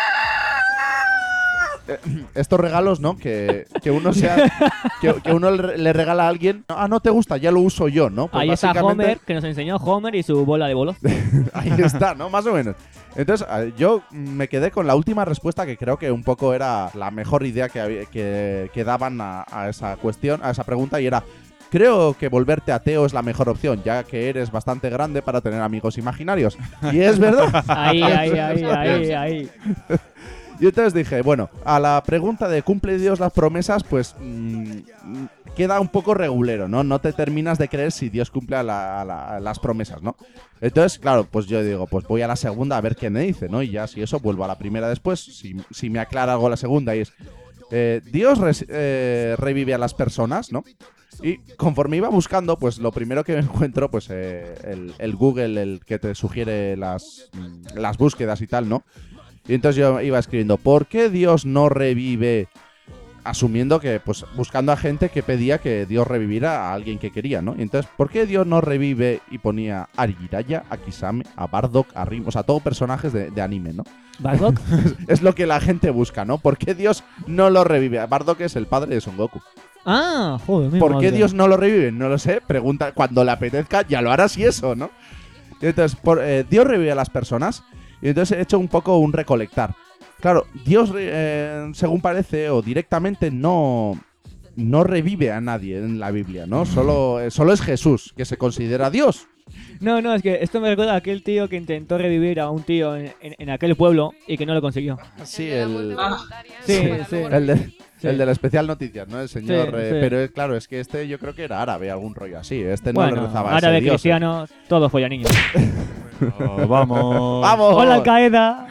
Eh, Estos regalos, ¿no? Que, que uno sea que, que uno le le regala a alguien. Ah, no te gusta, ya lo uso yo, ¿no? Pues Ahí está básicamente- Homer, que nos enseñó Homer y su bola de bolos. Ahí está, ¿no? Más o menos. Entonces, eh, yo me quedé con la última respuesta que creo que un poco era la mejor idea que, había- que, que daban a, a esa cuestión, a esa pregunta, y era: creo que volverte ateo es la mejor opción, ya que eres bastante grande para tener amigos imaginarios. Y es verdad. Ahí, ahí, ahí, ahí, ahí. Y entonces dije, bueno, a la pregunta de ¿cumple Dios las promesas? Pues mm, mm, queda un poco regulero, ¿no? No te terminas de creer si Dios cumple a la- a la- a las promesas, ¿no? Entonces, claro, pues yo digo, pues voy a la segunda a ver qué me dice, ¿no? Y ya si eso, vuelvo a la primera después, si, si me aclara algo la segunda, y es, eh, Dios res- eh, revive a las personas, ¿no? Y conforme iba buscando, pues lo primero que me encuentro, pues eh, el, el Google, el que te sugiere las, mm, las búsquedas y tal, ¿no? Y entonces yo iba escribiendo, ¿por qué Dios no revive? Asumiendo que, pues, buscando a gente que pedía que Dios reviviera a alguien que quería, ¿no? Y entonces, ¿por qué Dios no revive? Y ponía a Jiraiya, a Kisame, a Bardock, a Rim, o sea, todos personajes de, de anime, ¿no? ¿Bardock? Es lo que la gente busca, ¿no? ¿Por qué Dios no lo revive? Bardock es el padre de Son Goku. Ah, joder, mi ¿Por qué madre. Dios no lo revive? No lo sé. Pregunta, cuando le apetezca, ya lo harás y eso, ¿no? Y entonces, por, eh, Dios revive a las personas. Y entonces he hecho un poco un recolectar. Claro, Dios, eh, según parece, o directamente no, no revive a nadie en la Biblia, ¿no? Solo, eh, solo es Jesús, que se considera Dios. No, no, es que esto me recuerda a aquel tío que intentó revivir a un tío en, en- en aquel pueblo y que no lo consiguió. Sí, de la el, muerte Ah, voluntaria, sí, para sí. luego el, de, Sí. el del especial noticias, ¿no? El señor... Sí, eh, sí. Pero eh, claro, es que este yo creo que era árabe, algún rollo así. Este no Bueno, le rezaba a ese árabe, Dios, ¿eh? cristiano, todos follan niños. Oh, vamos. ¡Vamos! ¡Hola, Al Qaeda!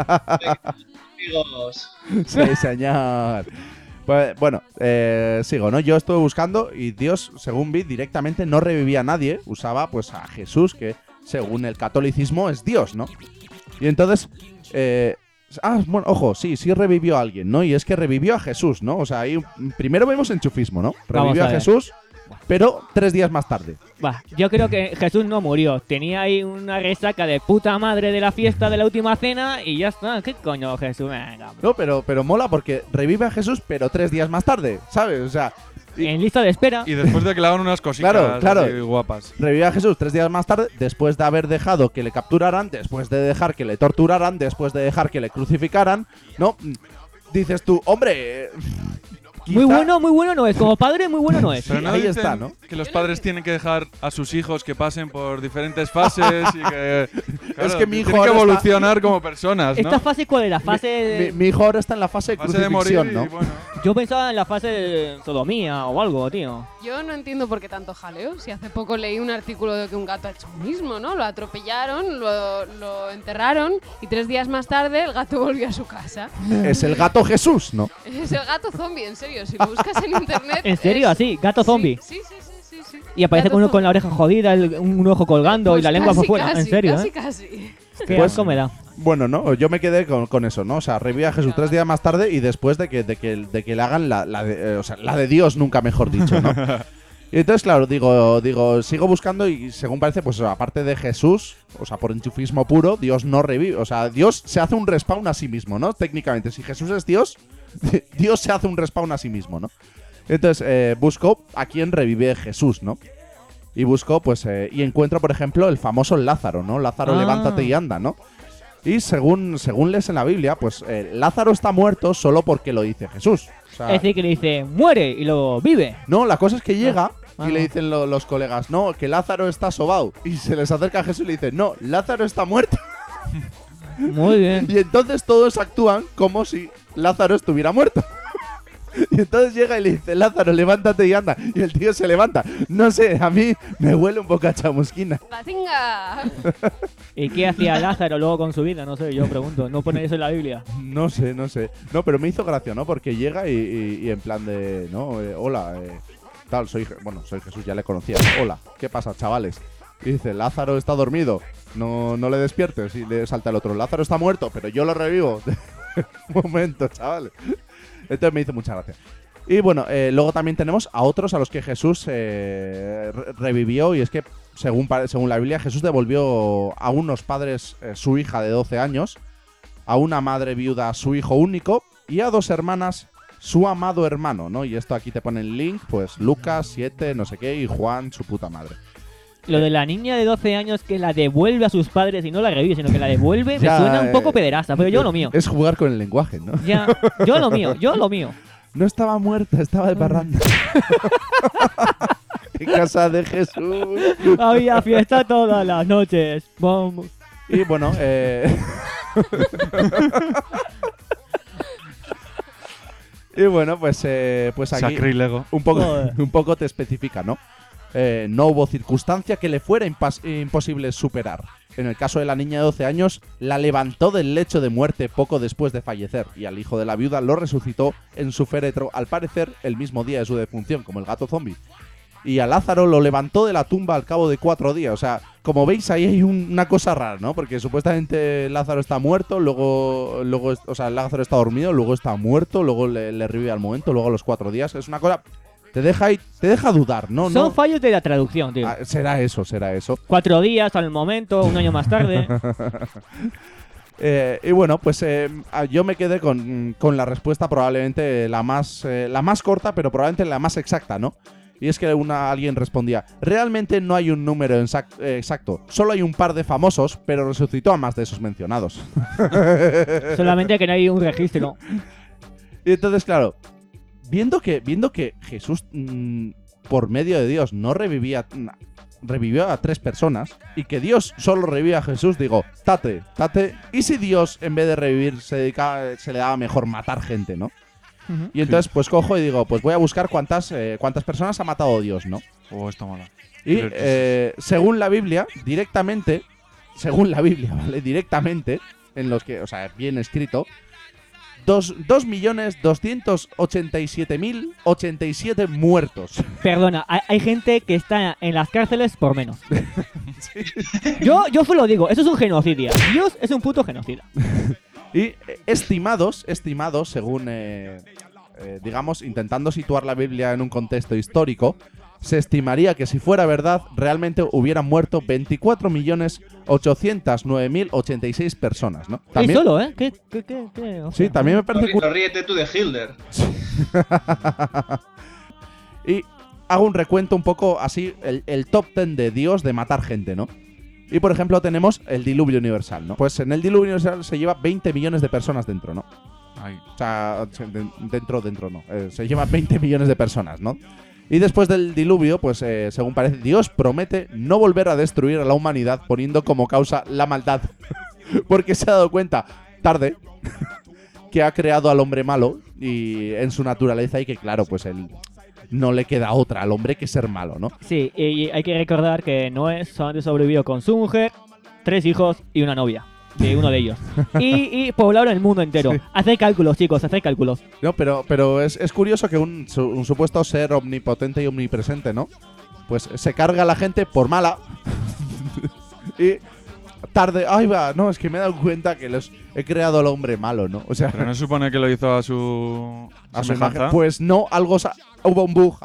amigos. Sí, señor. Pues, bueno, eh, sigo, ¿no? Yo estuve buscando y Dios, según vi, directamente no revivía a nadie. Usaba, pues, a Jesús, que según el catolicismo es Dios, ¿no? Y entonces... Eh, ah, bueno, ojo, sí, sí revivió a alguien, ¿no? Y es que revivió a Jesús, ¿no? O sea, ahí primero vemos enchufismo, ¿no? Vamos Revivió a a, ver. Jesús, pero tres días más tarde. Va, yo creo que Jesús no murió. Tenía ahí una resaca de puta madre de la fiesta de la última cena y ya está. ¿Qué coño, Jesús? Venga, hombre. No, pero, pero mola porque revive a Jesús, pero tres días más tarde, ¿sabes? O sea, y- En lista de espera. Y después de que le hagan unas cositas Claro, claro. así guapas. revive a Jesús tres días más tarde, después de haber dejado que le capturaran, después de dejar que le torturaran, después de dejar que le crucificaran, ¿no? Dices tú, hombre... eh, Muy quizá- bueno, muy bueno no es. Como padre, muy bueno no es. Pero no ahí dicen está, ¿no? que los padres tienen que dejar a sus hijos que pasen por diferentes fases y que... claro, que mi hijo tienen que ahora está- evolucionar como personas, ¿no? ¿Esta fase cuál era? Fase Mi, de... mi hijo ahora está en la fase de Fase de morir crucifixión, y, ¿no? bueno. Yo pensaba en la fase de sodomía o algo, tío. Yo no entiendo por qué tanto jaleo. Si hace poco leí un artículo de que un gato ha hecho lo mismo, ¿no? Lo atropellaron, lo, lo enterraron y tres días más tarde el gato volvió a su casa. Es el gato Jesús, ¿no? Es el gato zombie, en serio. Si lo buscas en internet. ¿En serio? es- ¿Así? ¿Gato Sí, zombie? Sí, sí, sí, sí, sí. Y aparece Gato con, uno con la zombie. oreja jodida, el- un ojo colgando y Pues la lengua por casi, fuera. casi, En serio, casi, ¿eh? casi. Qué Pues- asco me da. Bueno, no, yo me quedé con, con eso, ¿no? O sea, revive a Jesús tres días más tarde y después de que, de que, de que le hagan la, la de, eh, o sea, la de Dios, nunca mejor dicho, ¿no? Y entonces, claro, digo, digo, sigo buscando y según parece, pues aparte de Jesús, o sea, por enchufismo puro, Dios no revive. O sea, Dios se hace un respawn a sí mismo, ¿no? Técnicamente, si Jesús es Dios, Dios se hace un respawn a sí mismo, ¿no? Entonces, eh, busco a quién revive Jesús, ¿no? Y busco, pues, eh, y encuentro, por ejemplo, el famoso Lázaro, ¿no? Lázaro, Ah. levántate y anda, ¿no? Y según, según lees en la Biblia, pues eh, Lázaro está muerto solo porque lo dice Jesús. O sea, Es decir, que le dice, muere y luego vive. no, la cosa es que llega Ah. y le dicen lo- los colegas, no, que Lázaro está sobao. Y se les acerca a Jesús y le dice, no, Lázaro está muerto. Muy bien. Y entonces todos actúan como si Lázaro estuviera muerto. Y entonces llega y le dice, Lázaro, levántate y anda. Y el tío se levanta. No sé, a mí me huele un poco a chamusquina. ¡Bazinga! ¿Y qué hacía Lázaro luego con su vida? No sé, yo pregunto. ¿No pone eso en la Biblia? No sé, no sé. No, pero me hizo gracia, ¿no? Porque llega y, y- y en plan de, no, eh, hola, eh, tal, soy, Je- bueno, soy Jesús, ya le conocía. Hola, ¿qué pasa, chavales? Y dice, Lázaro está dormido, no, no le despiertes. Y le salta el otro, Lázaro está muerto, pero yo lo revivo. Un momento, chavales. Entonces me hizo mucha gracia. Y bueno, eh, luego también tenemos a otros a los que Jesús eh, re- revivió. Y es que, según, pa- según la Biblia, Jesús devolvió a unos padres eh, su hija de doce años, a una madre viuda su hijo único y a dos hermanas su amado hermano, ¿no? Y esto aquí te pone el link, pues Lucas siete, no sé qué, y Juan, su puta madre. Lo de la niña de doce años que la devuelve a sus padres y no la revive, sino que la devuelve, Ya, me suena un poco eh, pederasta, pero yo lo mío. Es jugar con el lenguaje, ¿no? Ya, yo lo mío, yo lo mío. No estaba muerta, estaba de parranda. En casa de Jesús. Había fiesta todas las noches. Vamos. Y bueno, eh... y bueno, pues, eh, pues aquí Sacrílego. un poco, Joder. un poco te especifica, ¿no? Eh, no hubo circunstancia que le fuera impas- imposible superar. En el caso de la niña de doce años, la levantó del lecho de muerte poco después de fallecer y al hijo de la viuda lo resucitó en su féretro, al parecer el mismo día de su defunción, como el gato zombie. Y a Lázaro lo levantó de la tumba al cabo de cuatro días. O sea, como veis, ahí hay un- una cosa rara, ¿no? Porque supuestamente Lázaro está muerto, luego, luego es- o sea, Lázaro está dormido, luego está muerto, luego le, le revive al momento, luego a los cuatro días. Es una cosa... Te deja, ahí- te deja dudar, ¿no? Son no fallos de la traducción, tío. Ah, será eso, será eso. Cuatro días al momento, un año más tarde. Eh, y bueno, pues eh, ah, yo me quedé con, con la respuesta probablemente la más, eh, la más corta, pero probablemente la más exacta, ¿no? Y es que una, alguien respondía, realmente no hay un número exact- eh, exacto, solo hay un par de famosos, pero resucitó a más de esos mencionados. Solamente que no hay un registro. Y entonces, claro, viendo que, viendo que Jesús, mm, por medio de Dios, no revivía, mm, revivió a tres personas, y que Dios solo revivía a Jesús, digo, tate, tate, ¿y si Dios, en vez de revivir, se, dedicaba, se le daba mejor matar gente, ¿no? Ujú. Y entonces, pues cojo y digo, pues voy a buscar cuántas, eh, cuántas personas ha matado Dios, ¿no? Oh, está mala. Y Pero- eh, según la Biblia, directamente, según la Biblia, ¿vale? Directamente, en los que, o sea, bien escrito, dos millones doscientos ochenta y siete mil ochenta y siete muertos. Perdona, hay, hay gente que está en las cárceles por menos. Yo, yo solo digo, eso es un genocidio. Dios es un puto genocida. Y eh, estimados, estimados, según, eh, eh, digamos, intentando situar la Biblia en un contexto histórico, se estimaría que si fuera verdad, realmente hubieran muerto veinticuatro millones ochocientos nueve mil ochenta y seis personas, ¿no? Y solo, ¿eh? ¿Qué, qué, qué, qué? O Sí, sea, también me parece cu- Ríete, ríete tú de Hilder. Y hago un recuento un poco así, el, el top ten de Dios de matar gente, ¿no? Y por ejemplo tenemos el diluvio universal, ¿no? Pues en el diluvio universal se lleva veinte millones de personas dentro, ¿no? Ay. O sea, se- de- dentro, dentro no. Eh, se lleva veinte millones de personas, ¿no? Y después del diluvio, pues eh, según parece, Dios promete no volver a destruir a la humanidad poniendo como causa la maldad. Porque se ha dado cuenta, tarde, que ha creado al hombre malo y en su naturaleza y que claro, pues él no le queda otra al hombre que ser malo, ¿no? Sí, y hay que recordar que Noé solamente sobrevivió con su mujer, tres hijos y una novia. De uno de ellos. Y, y poblaron el mundo entero. Sí. Haced cálculos, chicos, haced cálculos. No, pero, pero es, es curioso que un, su- un supuesto ser omnipotente y omnipresente, ¿no? Pues se carga a la gente por mala. Y tarde, ay va, no, es que me he dado cuenta que los he creado al hombre malo, ¿no? O sea, Pero no se supone que lo hizo a su a su semejanza. imagen. Pues no, algo sa- hubo un bug ahí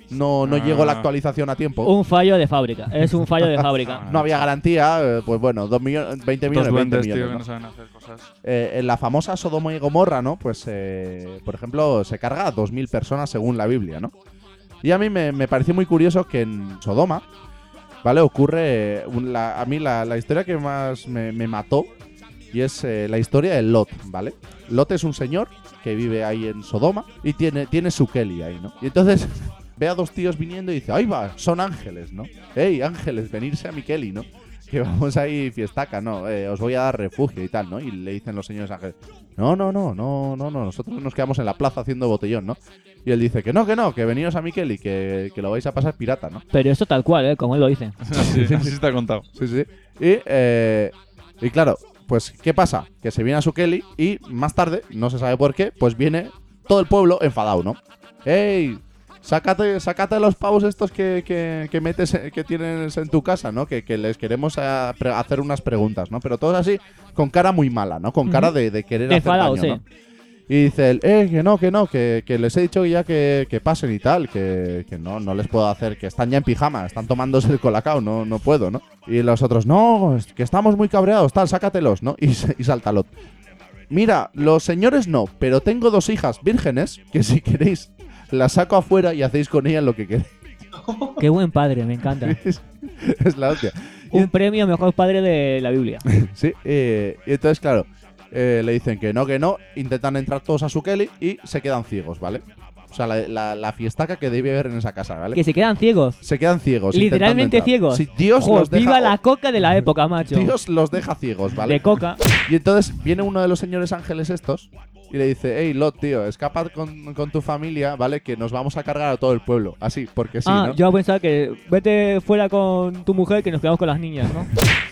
no, no Ah. llegó la actualización a tiempo. Un fallo de fábrica. Es un fallo de fábrica. No había garantía, eh, pues bueno, dos millones, veinte Dos millones, veinte duendes, tío, millones. que ¿no? no saben hacer cosas. Eh, en la famosa Sodoma y Gomorra, ¿no? Pues, eh, por ejemplo, se carga a dos mil personas según la Biblia, ¿no? Y a mí me, me pareció muy curioso que en Sodoma, ¿vale? Ocurre, eh, un- la- a mí la, la historia que más me, me mató, y es eh, la historia de Lot, ¿vale? Lot es un señor que vive ahí en Sodoma y tiene, tiene su Kelly ahí, ¿no? Y entonces ve a dos tíos viniendo y dice, ¡ahí va! Son ángeles, ¿no? ¡Ey, ángeles, venirse a mi Kelly, ¿no? Que vamos ahí fiestaca, ¿no? Eh, os voy a dar refugio y tal, ¿no? Y le dicen los señores ángeles, no, no, no, no, no, no, nosotros nos quedamos en la plaza haciendo botellón, ¿no? Y él dice que no, que no, que veniros a mi Kelly, que, que lo vais a pasar pirata, ¿no? Pero eso tal cual, ¿eh? Como él lo dice. Así, así te ha contado. Sí, sí. Y, eh, y claro, pues, ¿qué pasa? Que se viene a su Kelly y más tarde, no se sabe por qué, pues viene todo el pueblo enfadado, ¿no? ¡Ey! Sácate, sácate los pavos estos que, que, que metes, eh, que tienes en tu casa, ¿no? Que, que les queremos a- pre- hacer unas preguntas, ¿no? Pero todos así, con cara muy mala, ¿no? Con cara de, de querer hacer Enfadado, daño, sí. ¿no? Y dice él, eh, que no, que no, que, que les he dicho ya que, que pasen y tal, que, que no, no les puedo hacer, que están ya en pijama, están tomándose el colacao, no, no puedo, ¿no? Y los otros, no, es que estamos muy cabreados, tal, sácatelos, ¿no? Y, se- y salta Lot. Mira, los señores no, pero tengo dos hijas vírgenes que si queréis las saco afuera y hacéis con ellas lo que queréis. Qué buen padre, me encanta. Es, es la hostia. Un premio a mejor padre de la Biblia. Sí, eh, y entonces, claro, eh, le dicen que no, que no, intentan entrar todos a su Kelly y se quedan ciegos, ¿vale? O sea, la, la, la fiestaca que debe haber en esa casa, ¿vale? Que se quedan ciegos. Se quedan ciegos. Literalmente intentando entrar. ciegos. Sí, Dios Joder, los deja, viva la coca de la época, macho. Dios los deja ciegos, ¿vale? De coca. Y entonces viene uno de los señores ángeles estos y le dice, hey, Lot, tío, escapa con, con tu familia, ¿vale? Que nos vamos a cargar a todo el pueblo. Así, porque sí, ah, ¿no? yo pensaba que vete fuera con tu mujer que nos quedamos con las niñas, ¿no?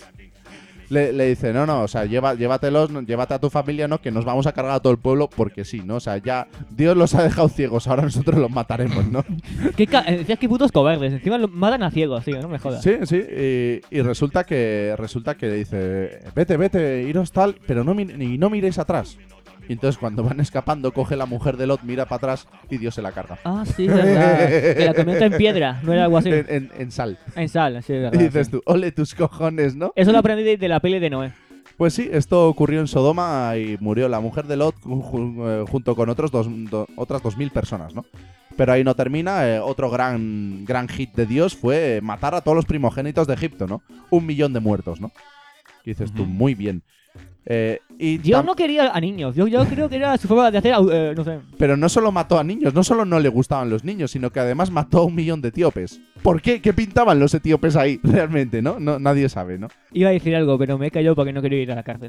Le, le dice, no, no, o sea, lleva, llévatelos, no, llévate a tu familia, ¿no? Que nos vamos a cargar a todo el pueblo porque sí, ¿no? O sea, ya Dios los ha dejado ciegos, ahora nosotros los mataremos, ¿no? ¿Qué ca- eh, decías que putos cobardes. Encima lo matan a ciegos, tío, no me jodas. Sí, sí, y, y resulta que resulta que le dice, vete, vete, iros tal, pero no, mi- ni, no miréis atrás. Y entonces cuando van escapando, coge la mujer de Lot, mira para atrás y Dios se la carga. Ah, sí, es verdad. Que la convierte en piedra, no era algo así. En, en- en sal. En sal, sí, es Y verdad. dices sí. tú, ole tus cojones, ¿no? Eso lo aprendí de, de la peli de Noé. Pues sí, esto ocurrió en Sodoma y murió la mujer de Lot ju- ju- eh, junto con otros dos, do- otras dos mil personas, ¿no? Pero ahí no termina. eh, otro gran, gran hit de Dios fue matar a todos los primogénitos de Egipto, ¿no? Un millón de muertos, ¿no? Y dices tú, Ujú. muy bien. Eh, y Dios tam- no quería a niños. Yo, yo creo que era su forma de hacer, au- eh, no sé. Pero no solo mató a niños, no solo no le gustaban los niños, sino que además mató a un millón de etíopes. ¿Por qué? ¿Qué pintaban los etíopes ahí? Realmente, ¿no? no nadie sabe, ¿no? Iba a decir algo, pero me he callado porque no quería ir a la cárcel.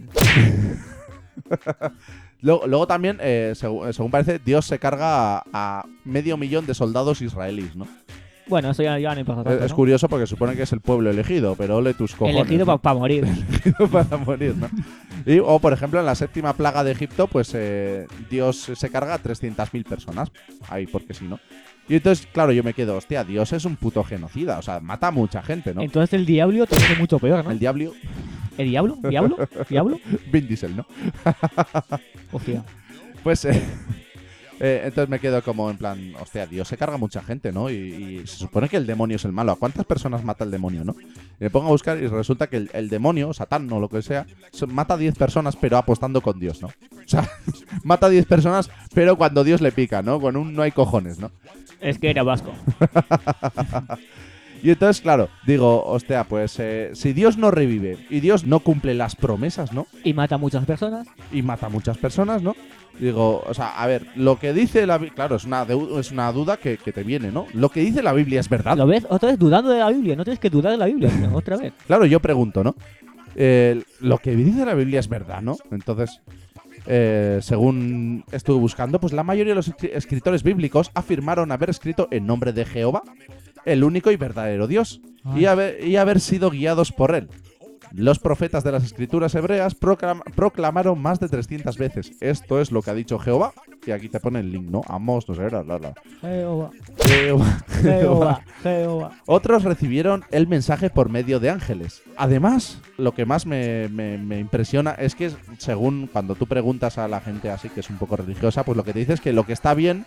Luego, luego también, eh, segu- según parece, Dios se carga a, a medio millón de soldados israelíes, ¿no? Bueno, eso ya, ya no importa Es, tanto, es ¿no? curioso porque supone que es el pueblo elegido, pero ole tus cojones. Elegido ¿no? para morir. Elegido para morir, ¿no? Y, o, por ejemplo, en la séptima plaga de Egipto, pues eh, Dios se carga a trescientas mil personas. Ahí, porque sí, ¿no? Y entonces, claro, yo me quedo, hostia, Dios es un puto genocida. O sea, mata a mucha gente, ¿no? Entonces el diablo te hace mucho peor, ¿no? El diablo, ¿El diablo? ¿Diablo? ¿Diablo? Vin Diesel, ¿no? Hostia. Pues eh, eh, entonces me quedo como en plan, hostia, Dios se carga a mucha gente, ¿no? Y, y se supone que el demonio es el malo. ¿A cuántas personas mata el demonio, no? Y me pongo a buscar y resulta que el, el demonio, Satán o lo que sea, se- mata a diez personas pero apostando con Dios, ¿no? O sea, mata a diez personas pero cuando Dios le pica, ¿no? Con un no hay cojones, ¿no? Es que era vasco. Y entonces, claro, digo, hostia, pues eh, si Dios no revive y Dios no cumple las promesas, ¿no? Y mata a muchas personas. Y mata a muchas personas, ¿no? Digo, o sea, a ver, lo que dice la Biblia, claro, es una, deu- es una duda que, que te viene, ¿no? Lo que dice la Biblia es verdad. ¿Lo ves? Otra vez dudando de la Biblia. No tienes que dudar de la Biblia, tío, otra vez. Claro, yo pregunto, ¿no? Eh, lo que dice la Biblia es verdad, ¿no? Entonces, eh, según estuve buscando, pues la mayoría de los escri- escritores bíblicos afirmaron haber escrito en nombre de Jehová, el único y verdadero Dios, y haber, y haber sido guiados por él. Los profetas de las escrituras hebreas proclam- proclamaron más de trescientas veces: esto es lo que ha dicho Jehová. Y aquí te pone el link, ¿no? Amos, no sé, la, la, la. Jehová, Jehová, Jehová, Jehová. Otros recibieron el mensaje por medio de ángeles. Además, lo que más me, me- me impresiona es que, según cuando tú preguntas a la gente así que es un poco religiosa, pues lo que te dice es que lo que está bien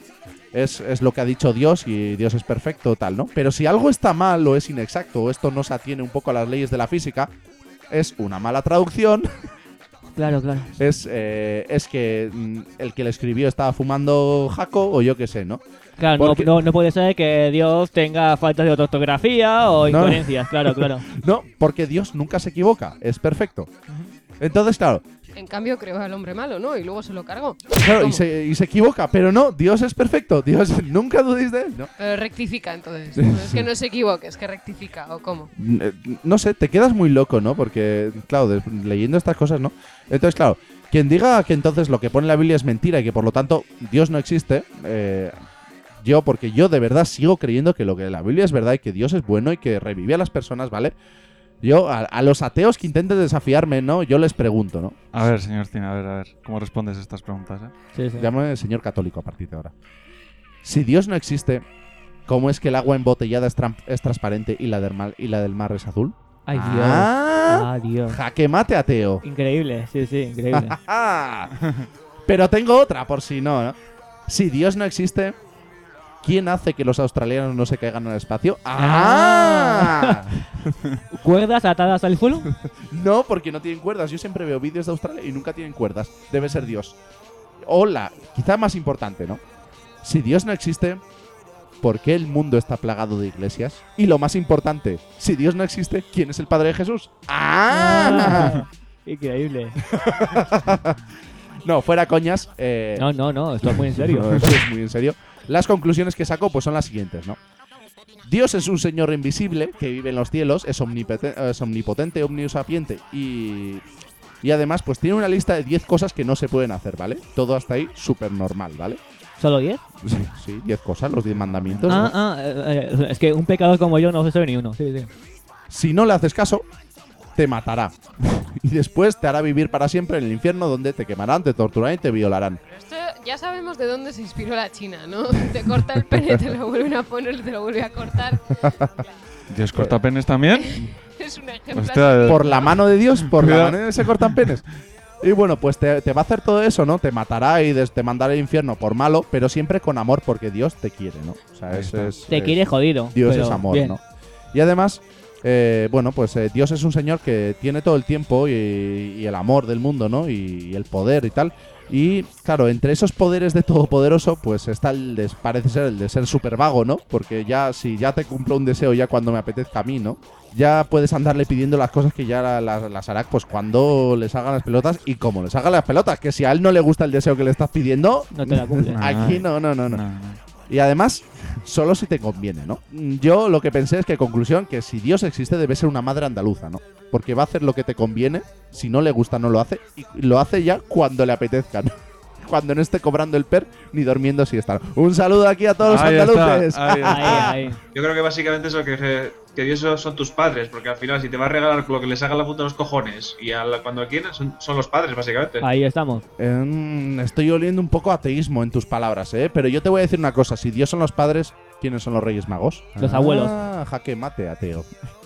es, es lo que ha dicho Dios y Dios es perfecto, tal, ¿no? Pero si algo está mal o es inexacto o esto no se atiene un poco a las leyes de la física, es una mala traducción. Claro, claro. Es, eh, es que mm, el que le escribió estaba fumando jaco o yo qué sé, ¿no? Claro, no, Porque- no, no puede ser que Dios tenga faltas de ortografía o No. incoherencias, claro, claro. No, porque Dios nunca se equivoca, es perfecto. Entonces, claro, En cambio, creó al hombre malo, ¿no? Y luego se lo cargó. claro y, ¿Cómo? se, y se equivoca, pero no, Dios es perfecto, Dios nunca dudéis de él, ¿no? Pero rectifica, entonces. No es que no se equivoque, es que rectifica, ¿o cómo? Eh, No sé, te quedas muy loco, ¿no? Porque, claro, de- leyendo estas cosas, ¿no? Entonces, claro, quien diga que entonces lo que pone en la Biblia es mentira y que por lo tanto Dios no existe, eh, yo, porque yo de verdad sigo creyendo que lo que en la Biblia es verdad y que Dios es bueno y que revive a las personas, ¿vale? Yo, a, a los ateos que intenten desafiarme, ¿no? Yo les pregunto, ¿no? A ver, señor Cine, a ver, a ver. ¿Cómo respondes a estas preguntas, eh? Sí, sí. Llámame señor católico a partir de ahora. Si Dios no existe, ¿cómo es que el agua embotellada es, tran- es transparente y la, del mar, y la del mar es azul? Ay, Dios. Ah, Ah, Dios. jaque mate ateo. Increíble, sí, sí, increíble. Ah, pero tengo otra por si no, ¿no? Si Dios no existe, ¿quién hace que los australianos no se caigan al espacio? ¡Ah! ¿Cuerdas atadas al suelo? No, porque no tienen cuerdas. Yo siempre veo vídeos de Australia y nunca tienen cuerdas. Debe ser Dios. Hola, quizá más importante, ¿no? Si Dios no existe, ¿por qué el mundo está plagado de iglesias? Y lo más importante, si Dios no existe, ¿quién es el padre de Jesús? ¡Ah! Increíble. No, fuera coñas. eh, No, no, no, esto es muy en serio. No, esto es muy en serio. Las conclusiones que saco pues son las siguientes, ¿no? Dios es un señor invisible que vive en los cielos, es, omnipete- es omnipotente, omnisapiente y, y además pues tiene una lista de diez cosas que no se pueden hacer, ¿vale? Todo hasta ahí súper normal, ¿vale? ¿Solo diez? Sí, sí, diez cosas, los diez mandamientos. Ah, ¿no? ah, eh, eh, es que un pecador como yo no se sabe ni uno. Sí, sí. Si no le haces caso, te matará. Y después te hará vivir para siempre en el infierno donde te quemarán, te torturarán y te violarán. Pero esto ya sabemos de dónde se inspiró la China, ¿no? Te corta el pene, te lo vuelven a poner, te lo vuelve a cortar. ¿Dios corta penes también? Es un ejemplo. Hostia, Por la mano de Dios, por la Cuidado. mano de se cortan penes. Y bueno, pues te, te va a hacer todo eso, ¿no? Te matará y des- te mandará al infierno por malo, pero siempre con amor, porque Dios te quiere, ¿no? O sea, Ahí es, está. es- Te es- quiere jodido. Dios pero es amor, bien. ¿no? Y además, eh, bueno, pues eh, Dios es un señor que tiene todo el tiempo y, y el amor del mundo, ¿no? Y, y el poder y tal. Y claro, entre esos poderes de Todopoderoso, pues está el de, parece ser el de ser súper vago, ¿no? Porque ya, si ya te cumplo un deseo ya cuando me apetezca a mí, ¿no? Ya puedes andarle pidiendo las cosas que ya la- las, las hará pues cuando les hagan las pelotas y como les hagan las pelotas. Que si a él no le gusta el deseo que le estás pidiendo, No te la cumple. aquí no, no, no, no. No, no. Y además, solo si te conviene, ¿no? Yo lo que pensé es que, conclusión, que si Dios existe debe ser una madre andaluza, ¿no? Porque va a hacer lo que te conviene, si no le gusta no lo hace, y lo hace ya cuando le apetezca, ¿no? Cuando no esté cobrando el per ni durmiendo siesta. Un saludo aquí a todos los Ahí está, andaluces. ahí está. Ahí, ahí. Yo creo que básicamente eso que, que Dios son tus padres, porque al final si te va a regalar lo que les haga la puta a los cojones y a la- cuando quieren son, son los padres, básicamente. Ahí estamos. Em, estoy oliendo un poco ateísmo en tus palabras, ¿eh? Pero yo te voy a decir una cosa. Si Dios son los padres, ¿quiénes son los reyes magos? Los abuelos. Ah, jaque mate, ateo.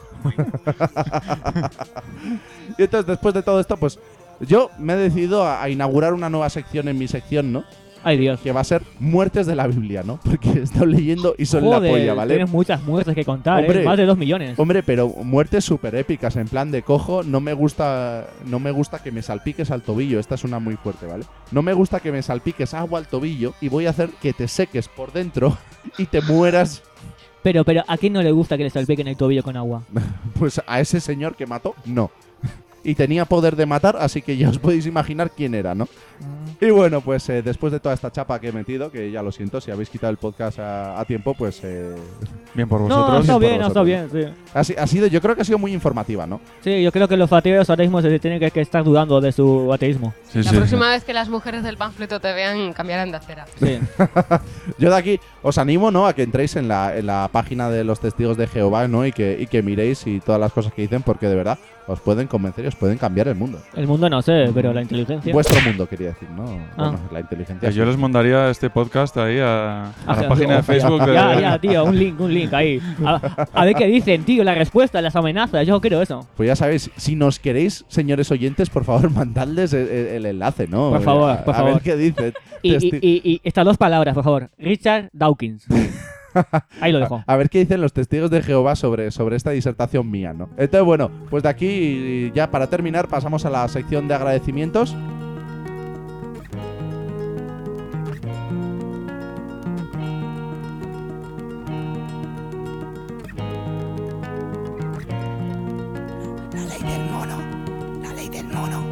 Y entonces, después de todo esto, pues yo me he decidido a, a inaugurar una nueva sección en mi sección, ¿no? Ay, Dios. Que va a ser muertes de la Biblia, ¿no? Porque he estado leyendo y son Joder, la polla, ¿vale? tienes muchas muertes que contar, Hombre. ¿eh? Más de dos millones. Hombre, pero muertes súper épicas, en plan de cojo, no me gusta no me gusta que me salpiques al tobillo, esta es una muy fuerte, ¿vale? No me gusta que me salpiques agua al tobillo y voy a hacer que te seques por dentro y te mueras, Pero, pero, ¿a quién no le gusta que le salpiquen el tobillo con agua? pues a ese señor que mató, no. Y tenía poder de matar, así que ya os podéis imaginar quién era, ¿no? Y bueno, pues eh, después de toda esta chapa que he metido, que ya lo siento, si habéis quitado el podcast a, a tiempo, pues eh, Bien por No, vosotros. está por bien, está vosotros. bien, sí. ha, si- ha sido, yo creo que ha sido muy informativa, ¿no? Sí, yo creo que los ateos ahora mismo se tienen que, que estar dudando de su ateísmo. Sí, La sí, próxima vez que las mujeres del panfleto te vean, cambiarán de acera. Sí. Yo de aquí os animo, ¿no? A que entréis en la, en la página de los testigos de Jehová, ¿no? Y que, y que miréis y todas las cosas que dicen, porque de verdad os pueden convencer y os pueden cambiar el mundo. El mundo no sé, pero la inteligencia. Vuestro mundo, quería decir, ¿no? Ah. Bueno, la inteligencia. Pues yo sí. les mandaría este podcast ahí a, a Ah, la página de Facebook. De... Ya, ya, tío, un link, un link ahí. A, a ver qué dicen, tío, la respuesta, las amenazas. Yo quiero eso. Pues ya sabéis, si nos queréis, señores oyentes, por favor, mandadles el, el- el enlace, ¿no? Por favor, a, por a favor. ver qué dicen. Y, Testi- y, y, y estas dos palabras, por favor. Richard Dawkins. Ahí lo dejo. A ver qué dicen los testigos de Jehová sobre, sobre esta disertación mía, ¿no? Entonces, bueno, pues de aquí, ya para terminar, pasamos a la sección de agradecimientos. La ley del mono, la ley del mono.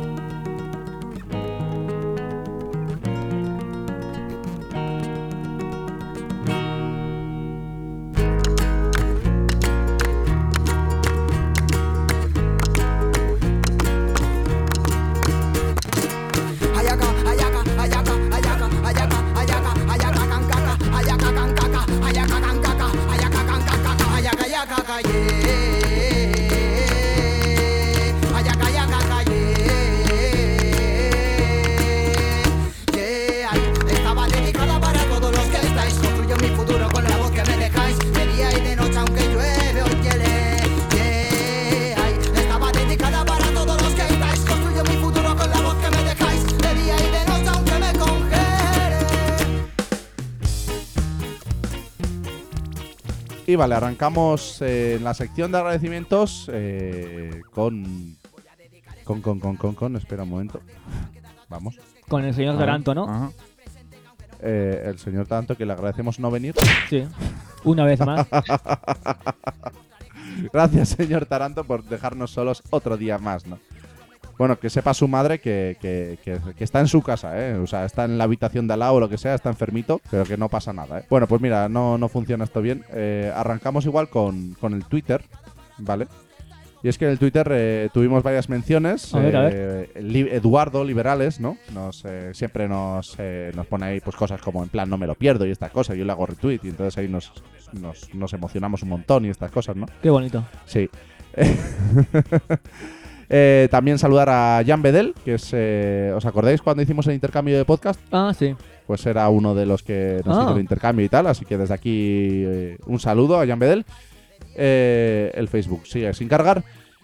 Ayaca, ayaca, ayaca, ayaca, ayaca, ayaca, ayaca, cancaca, ayaca, cancaca, ayaca, cancaca, ayaca, cancaca, ayaca, ayaca, yeah. Ayaca, ayaca, yeah. Yeah. Estaba dedicada para todos los que estáis. Construyo mi futuro con la voz que me dejáis. De día y de noche aunque llueve o hiele. Yeah. Estaba dedicada para todos los que estáis. Construyo mi futuro con la voz que me dejáis. De día y de noche aunque me congele. Y vale, arrancamos eh, en la sección de agradecimientos eh, con, con, con, con, con, con, espera un momento. Vamos. Con el señor Ajá, Doranto, ¿no? ajá. Eh, el señor tanto que le agradecemos no venir. Sí. Una vez más. Gracias, señor Taranto, por dejarnos solos otro día más, ¿no? Bueno, que sepa su madre que, que, que, que está en su casa, ¿eh? O sea, está en la habitación de al lado o lo que sea, está enfermito, pero que no pasa nada, ¿eh? Bueno, pues mira, no, no funciona esto bien. Eh, arrancamos igual con, con el Twitter, ¿vale? Y es que en el Twitter eh, tuvimos varias menciones. A ver, a ver. Eh, Li- Eduardo Liberales, ¿no? Nos, eh, siempre nos, eh, nos pone ahí pues cosas como en plan no me lo pierdo y estas cosas. Yo le hago retweet y entonces ahí nos, nos, nos emocionamos un montón y estas cosas, ¿no? Qué bonito. Sí. Eh, también saludar a Jan Bedel, que es... eh, ¿os acordáis cuando hicimos el intercambio de podcast? Ah, sí. Pues era uno de los que nos Ah. hizo el intercambio y tal, así que desde aquí eh, un saludo a Jan Bedel. Eh, el Facebook sigue sin cargar.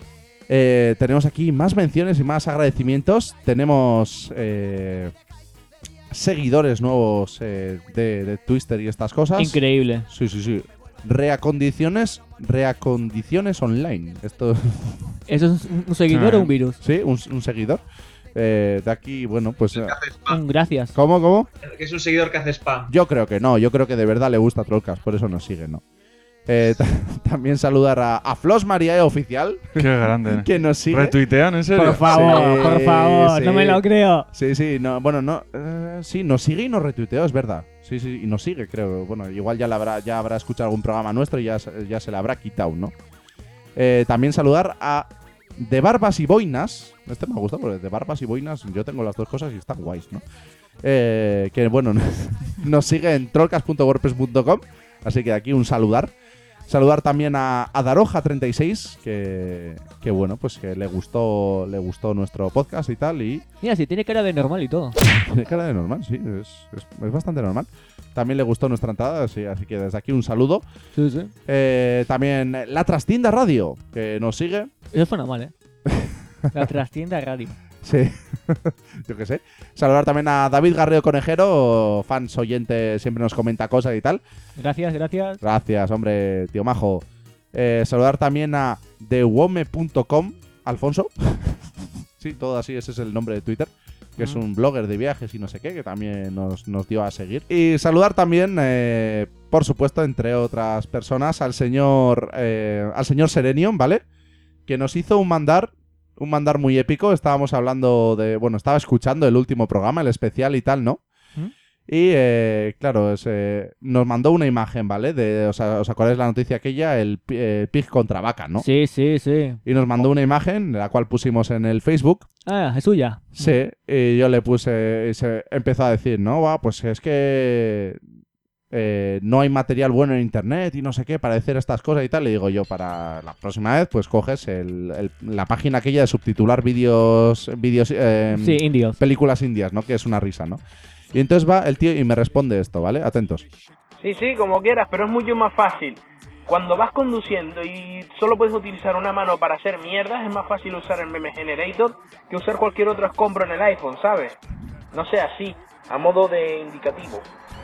Eh, tenemos aquí más menciones y más agradecimientos. Tenemos eh, seguidores nuevos eh, de, de Twister y estas cosas. Increíble. Sí, sí, sí. Reacondiciones, reacondiciones online. Esto, ¿Eso es un, un seguidor Ah. o un virus? sí, un, un seguidor. Eh, de aquí, bueno, pues... eh, Que hace spam. Un gracias. ¿Cómo, cómo? Que es un seguidor que hace spam. Yo creo que no, yo creo que de verdad le gusta Trollcast, por eso nos sigue, ¿no? Eh, ta- también saludar a, a Flos María Oficial, Qué grande. que nos sigue. ¿Retuitean, en serio? Por favor, Sí, por favor, no sí. me lo creo. Sí, sí, no, bueno, no, eh, sí, nos sigue y nos retuiteó, es verdad. Sí, sí, y nos sigue, creo. Bueno, igual ya, la habrá, ya habrá escuchado algún programa nuestro y ya, se- ya se la habrá quitado, ¿no? Eh, también saludar a De Barbas y Boinas. Este me ha gustado porque De Barbas y Boinas yo tengo las dos cosas y están guays, ¿no? Eh, que bueno, nos sigue en trollcast punto wordpress punto com, así que de aquí un saludar. Saludar también a, a Daroja treinta y seis, que, que bueno, pues que le gustó, le gustó nuestro podcast y tal, y Mira, si tiene cara de normal y todo. tiene cara de normal, sí, es, es, es bastante normal. También le gustó nuestra entrada, sí, así que desde aquí un saludo. Sí, sí. Eh, también La Trastienda Radio, que nos sigue. Eso suena mal, ¿eh? La trastienda radio. Sí, yo qué sé. Saludar también a David Garrido Conejero, fans oyente, siempre nos comenta cosas y tal. Gracias, gracias. Gracias, hombre, tío majo. Eh, saludar también a thewome punto com, Alfonso. Sí, todo así, ese es el nombre de Twitter. Que es un blogger de viajes y no sé qué, que también nos, nos dio a seguir. Y saludar también, eh, por supuesto, entre otras personas, al señor eh, al señor Serenion, ¿vale? Que nos hizo un mandar, un mandar muy épico. Estábamos hablando de... Bueno, estaba escuchando el último programa, el especial y tal, ¿no? ¿Mm? Y, eh, claro, es, eh, nos mandó una imagen, ¿vale? De, o sea, ¿os acordáis la noticia aquella? El, pi- eh, pig contra vaca, ¿no? Sí, sí, sí. Y nos mandó una imagen, la cual pusimos en el Facebook. Ah, es suya. Sí, y yo le puse, y se empezó a decir, no, va, pues es que eh, no hay material bueno en internet y no sé qué para hacer estas cosas y tal. Le digo yo, para la próxima vez, pues coges el, el, la página aquella de subtitular vídeos, vídeos eh, Sí, indios. películas indias, ¿no? Que es una risa, ¿no? Y entonces va el tío y me responde esto, ¿vale? Atentos. Sí, sí, como quieras, pero es mucho más fácil. Cuando vas conduciendo y solo puedes utilizar una mano para hacer mierdas, es más fácil usar el Meme Generator que usar cualquier otro escombro en el iPhone, ¿sabes? No sé, así, a modo de indicativo.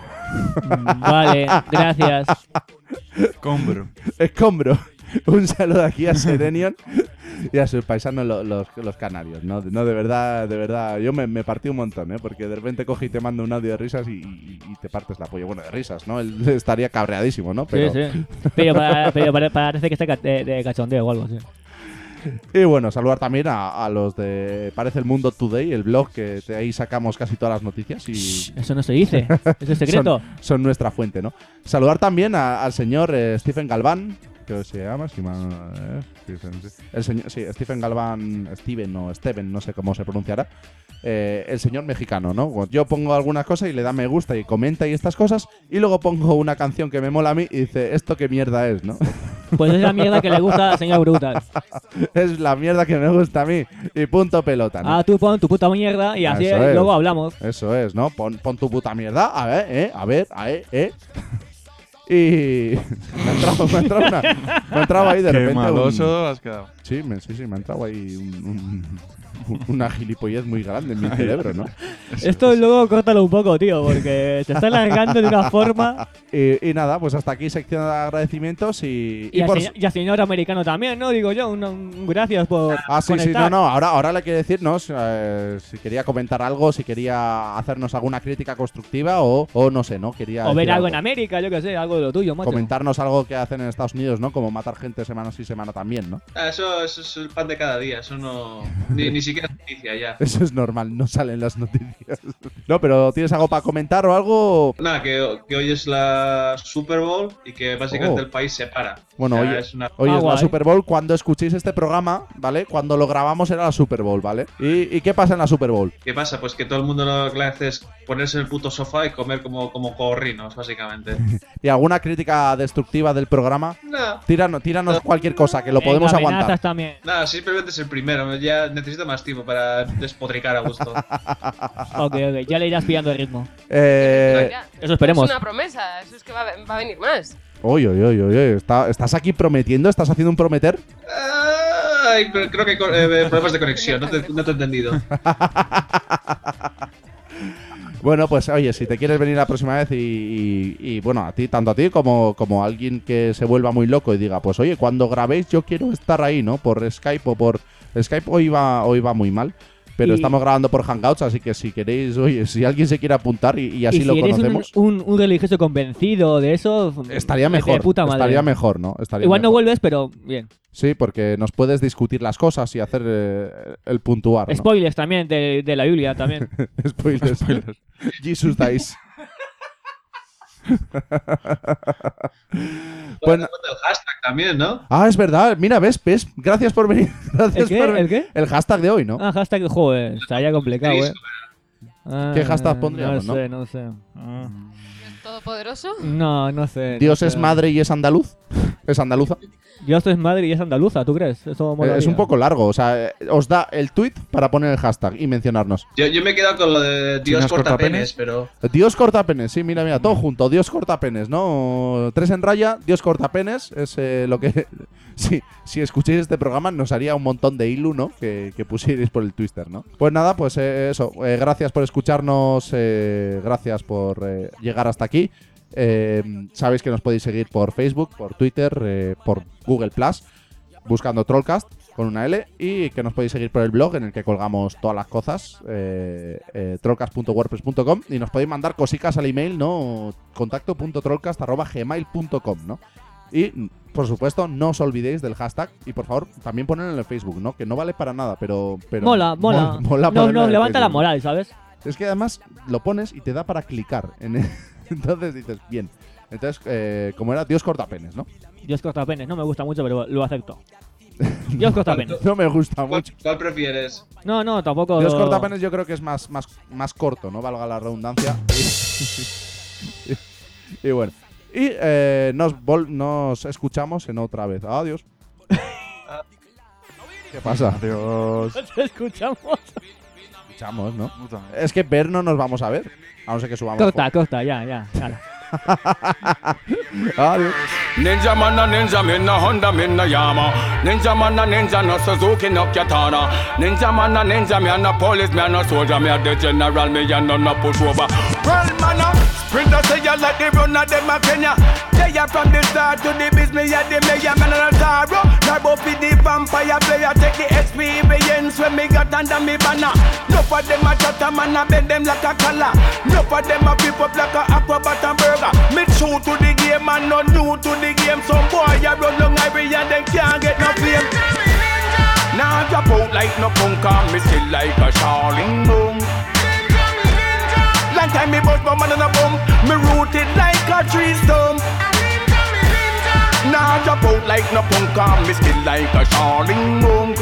Vale, gracias. Compro. Escombro. Un saludo aquí a Serenion y a sus paisanos lo- los, los canarios, ¿no? No, de verdad, de verdad, yo me, me partí un montón, ¿eh? Porque de repente coge y te manda un audio de risas y, y- y te partes la polla. Bueno, de risas, ¿no? Él estaría cabreadísimo, ¿no? Pero, Sí, sí. Pero, para- pero para- parece que está ca- de, de cachondeo o algo así. Y bueno, saludar también a, a los de Parece el Mundo Today, el blog que de ahí sacamos casi todas las noticias y Eso no se dice. Eso es secreto. son, son nuestra fuente, ¿no? Saludar también a- al señor eh, Stephen Galván, que se llama, si mal- eh, Stephen, sí. El señor, sí, Stephen Galván, Steven o Steven, no sé cómo se pronunciará. Eh, el señor mexicano, ¿no? Yo pongo algunas cosas y le da me gusta y comenta y estas cosas, y luego pongo una canción que me mola a mí y dice, ¿esto qué mierda es, no? Pues es la mierda que le gusta al señor Brutal. Es la mierda que me gusta a mí y punto pelota, ¿no? Ah, tú pon tu puta mierda y así Eso es. luego hablamos. Eso es, ¿no? Pon, pon tu puta mierda, a ver, eh, a ver, a ver, eh. Y me ha entrado, me ha entrado una, me ha entrado ahí de Qué repente un- maloso has quedado. Sí, me, sí, sí, me ha entrado ahí un, un- una gilipollez muy grande en mi cerebro, ¿no? Esto luego córtalo un poco, tío, porque se está alargando de una forma. Y, y nada, pues hasta aquí sección de agradecimientos y, Y, y al, por señor, y al señor americano también, ¿no? Digo yo, un, un gracias por. Ah, sí, sí, conectar. no, no, ahora, ahora le quiero decirnos eh, si quería comentar algo, si quería hacernos alguna crítica constructiva o, o no sé, ¿no? Quería O ver decir algo en América, yo qué sé, algo de lo tuyo, macho. comentarnos algo que hacen en Estados Unidos, ¿no? Como matar gente semana sí, semana también, ¿no? Ah, eso, eso es el pan de cada día, eso no. Ni, ni siquiera es noticia ya. Eso es normal, no salen las noticias. No, pero ¿tienes algo para comentar o algo? Nada, que, que hoy es la Super Bowl y que básicamente Oh. el país se para. Bueno, O sea, hoy, es una- hoy Ah, es la guay. Super Bowl. Cuando escuchéis este programa, ¿vale? Cuando lo grabamos era la Super Bowl, ¿vale? ¿Y, y qué pasa en la Super Bowl? ¿Qué pasa? Pues que todo el mundo lo que le hace es ponerse en el puto sofá y comer como, como gorrinos, básicamente. ¿Y alguna crítica destructiva del programa? No, Tíranos, tíranos cualquier cosa, que lo Venga, podemos amenazas aguantar. también. nada, simplemente es el primero. Ya necesito más tiempo para despotricar a gusto. Ok, ok, ya le irás pillando el ritmo. Eh, Mira, Eso esperemos. Es una promesa, eso es que va, a- va a venir más. Uy, uy, uy, uy, uy, está- ¿estás aquí prometiendo? ¿Estás haciendo un prometer? Ay, pero creo que hay co- eh, problemas de conexión, no te, no te he entendido. Bueno, pues oye, si te quieres venir la próxima vez y, y- y, bueno, a ti, tanto a ti como, como a alguien que se vuelva muy loco y diga, pues oye, cuando grabéis yo quiero estar ahí, ¿no? Por Skype o por... Skype hoy va, hoy va muy mal, pero Y- estamos grabando por Hangouts, así que si queréis, oye, si alguien se quiere apuntar y, y así y si lo eres un, conocemos, un, un religioso convencido de eso, estaría vete de mejor, puta madre. estaría mejor, ¿no? Estaría Igual no mejor. vuelves, pero bien. Sí, porque nos puedes discutir las cosas y hacer eh, el puntuar, ¿no? Spoilers también de, de la Biblia también. Spoilers. Jesus dies. Bueno. El hashtag también, ¿no? Ah, es verdad. Mira, ves, ves. Gracias por venir. Gracias ¿El qué? por ¿El venir. qué? El hashtag de hoy, ¿no? Ah, hashtag, joder, estaría complicado, eh. Ah, ¿Qué hashtag pondríamos, no? no? sé, no sé. Ah. ¿Todopoderoso? No, no sé. Dios no es sé. madre y es andaluz. Es andaluza. Dios es madre y es andaluza, ¿tú crees? Eso Eh, molaría. es un poco largo. O sea, eh, os da el tweet para poner el hashtag y mencionarnos. Yo, yo me he quedado con lo de Dios ¿Chinos cortapenes, cortapenes? pero. Dios cortapenes, sí, mira, mira, todo junto. Dios cortapenes, ¿no? Tres en raya, Dios cortapenes. Es eh, lo que. Sí, si escucháis este programa, nos haría un montón de ilu, ¿no? Que, que pusierais por el Twitter, ¿no? Pues nada, pues eh, eso. Eh, gracias por escucharnos. eh, gracias por eh, llegar hasta aquí. Eh, sabéis que nos podéis seguir por Facebook, por Twitter, eh, por Google Plus, buscando Trollcast con una L, y que nos podéis seguir por el blog en el que colgamos todas las cosas, eh, eh, trollcast punto wordpress punto com, y nos podéis mandar cositas al email, ¿no? contacto punto trollcast arroba gmail punto com, ¿no? Y, por supuesto, no os olvidéis del hashtag, y por favor, también ponedlo en el Facebook, ¿no? Que no vale para nada, pero... pero Mola, mola. mol- mola no, ponerlo no, en el levanta la Facebook. moral, ¿sabes? Es que además lo pones y te da para clicar. En el- Entonces dices, bien. Entonces, eh, como era Dios cortapenes, ¿no? Dios cortapenes, no me gusta mucho, pero lo acepto. Dios cortapenes. No me gusta ¿Cuál, mucho. cuál prefieres? No, no, tampoco. Dios cortapenes yo creo que es más, más, más corto, ¿no? Valga la redundancia. Y bueno. Y eh, nos, vol- nos escuchamos en otra vez. Adiós. ¿Qué pasa? Adiós. Nos escuchamos. Escuchamos, ¿no? Puta. Es que ver no nos vamos a ver. A no ser que subamos. Corta, corta, ya, ya. Hala. Adiós. Ninja man a ninja, me no Honda, me no Yama. Ninja man a ninja, no Suzuki, no Katana. Ninja man a ninja, me a no police, me a no soldier, me a the general, me a no no push over. Well, man a sprinter say you like the run of them a Kenya. They are from the start to the biz, me a the mayor, man a Taro. Narbo for the vampire player, take the experience when me got under me banner. No for them a chatter, man a bend them like a collar. No for them a flip up like a acrobat and burger. Me true to the game and not new to the game. Some boy ya run long ivory and they can't get no fame. Now drop out like no punk and me still like a Charling boom. Long time me bust my man on a bum. Me rooted like a tree stump. Now drop out like no punk and me still like a Charling boom.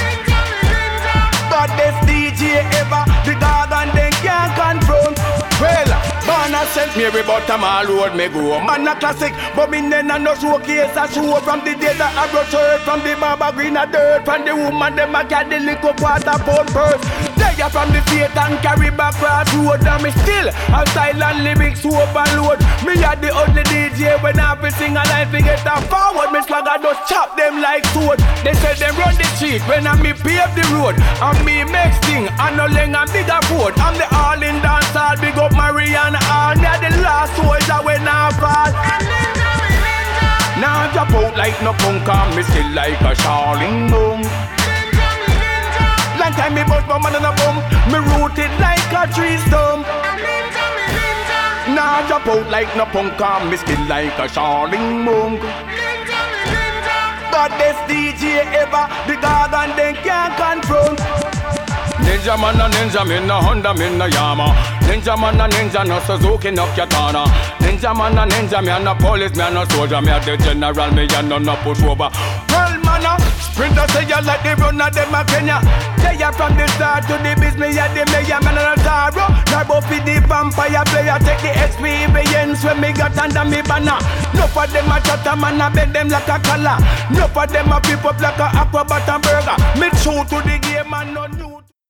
But this D J ever, the dog and they can't confront. Well, Barna sent me every bottom all road me go. Man a classic, but me nena no showcase a show. From the days that I brought shirt, from the barber green a dirt. From the woman them a carry the liquor water pound purse. They are from the faith and carry back cross road. And me still a silent lyrics to overload. Me a the only D J when I be sing a line to get a forward. Me swagger just chop them like sword. They say them run the street when I me pave the road. And me make sting and no leng and bigger food. I'm the all in dance hall, big up Mariana. And they're the last soldier when I fall. Now drop out like no punk and me still like a Charling boom. Long time me bust my man on a bum. Me rooted like a tree stump. Now drop out like no punk and me still like a Charling boom. But this D J ever, the dog and they can't confront. Ninja man a ninja, me no Honda, me no Yama. Ninja man a ninja, no Suzuki, no Katana. Ninja man a ninja, me a no police, me a no soldier, me a the general, me a no no push over. Well man a sprinter say you like the run of them a Kenya. They are from the start to the biz, me a the mayor, man a Taro. Narbo for the vampire player, take the experience when me got under me banner. No for them a chatter, man a bend them like a collar. No for them a flip up like a acrobat and burger. Me true to the game and no new.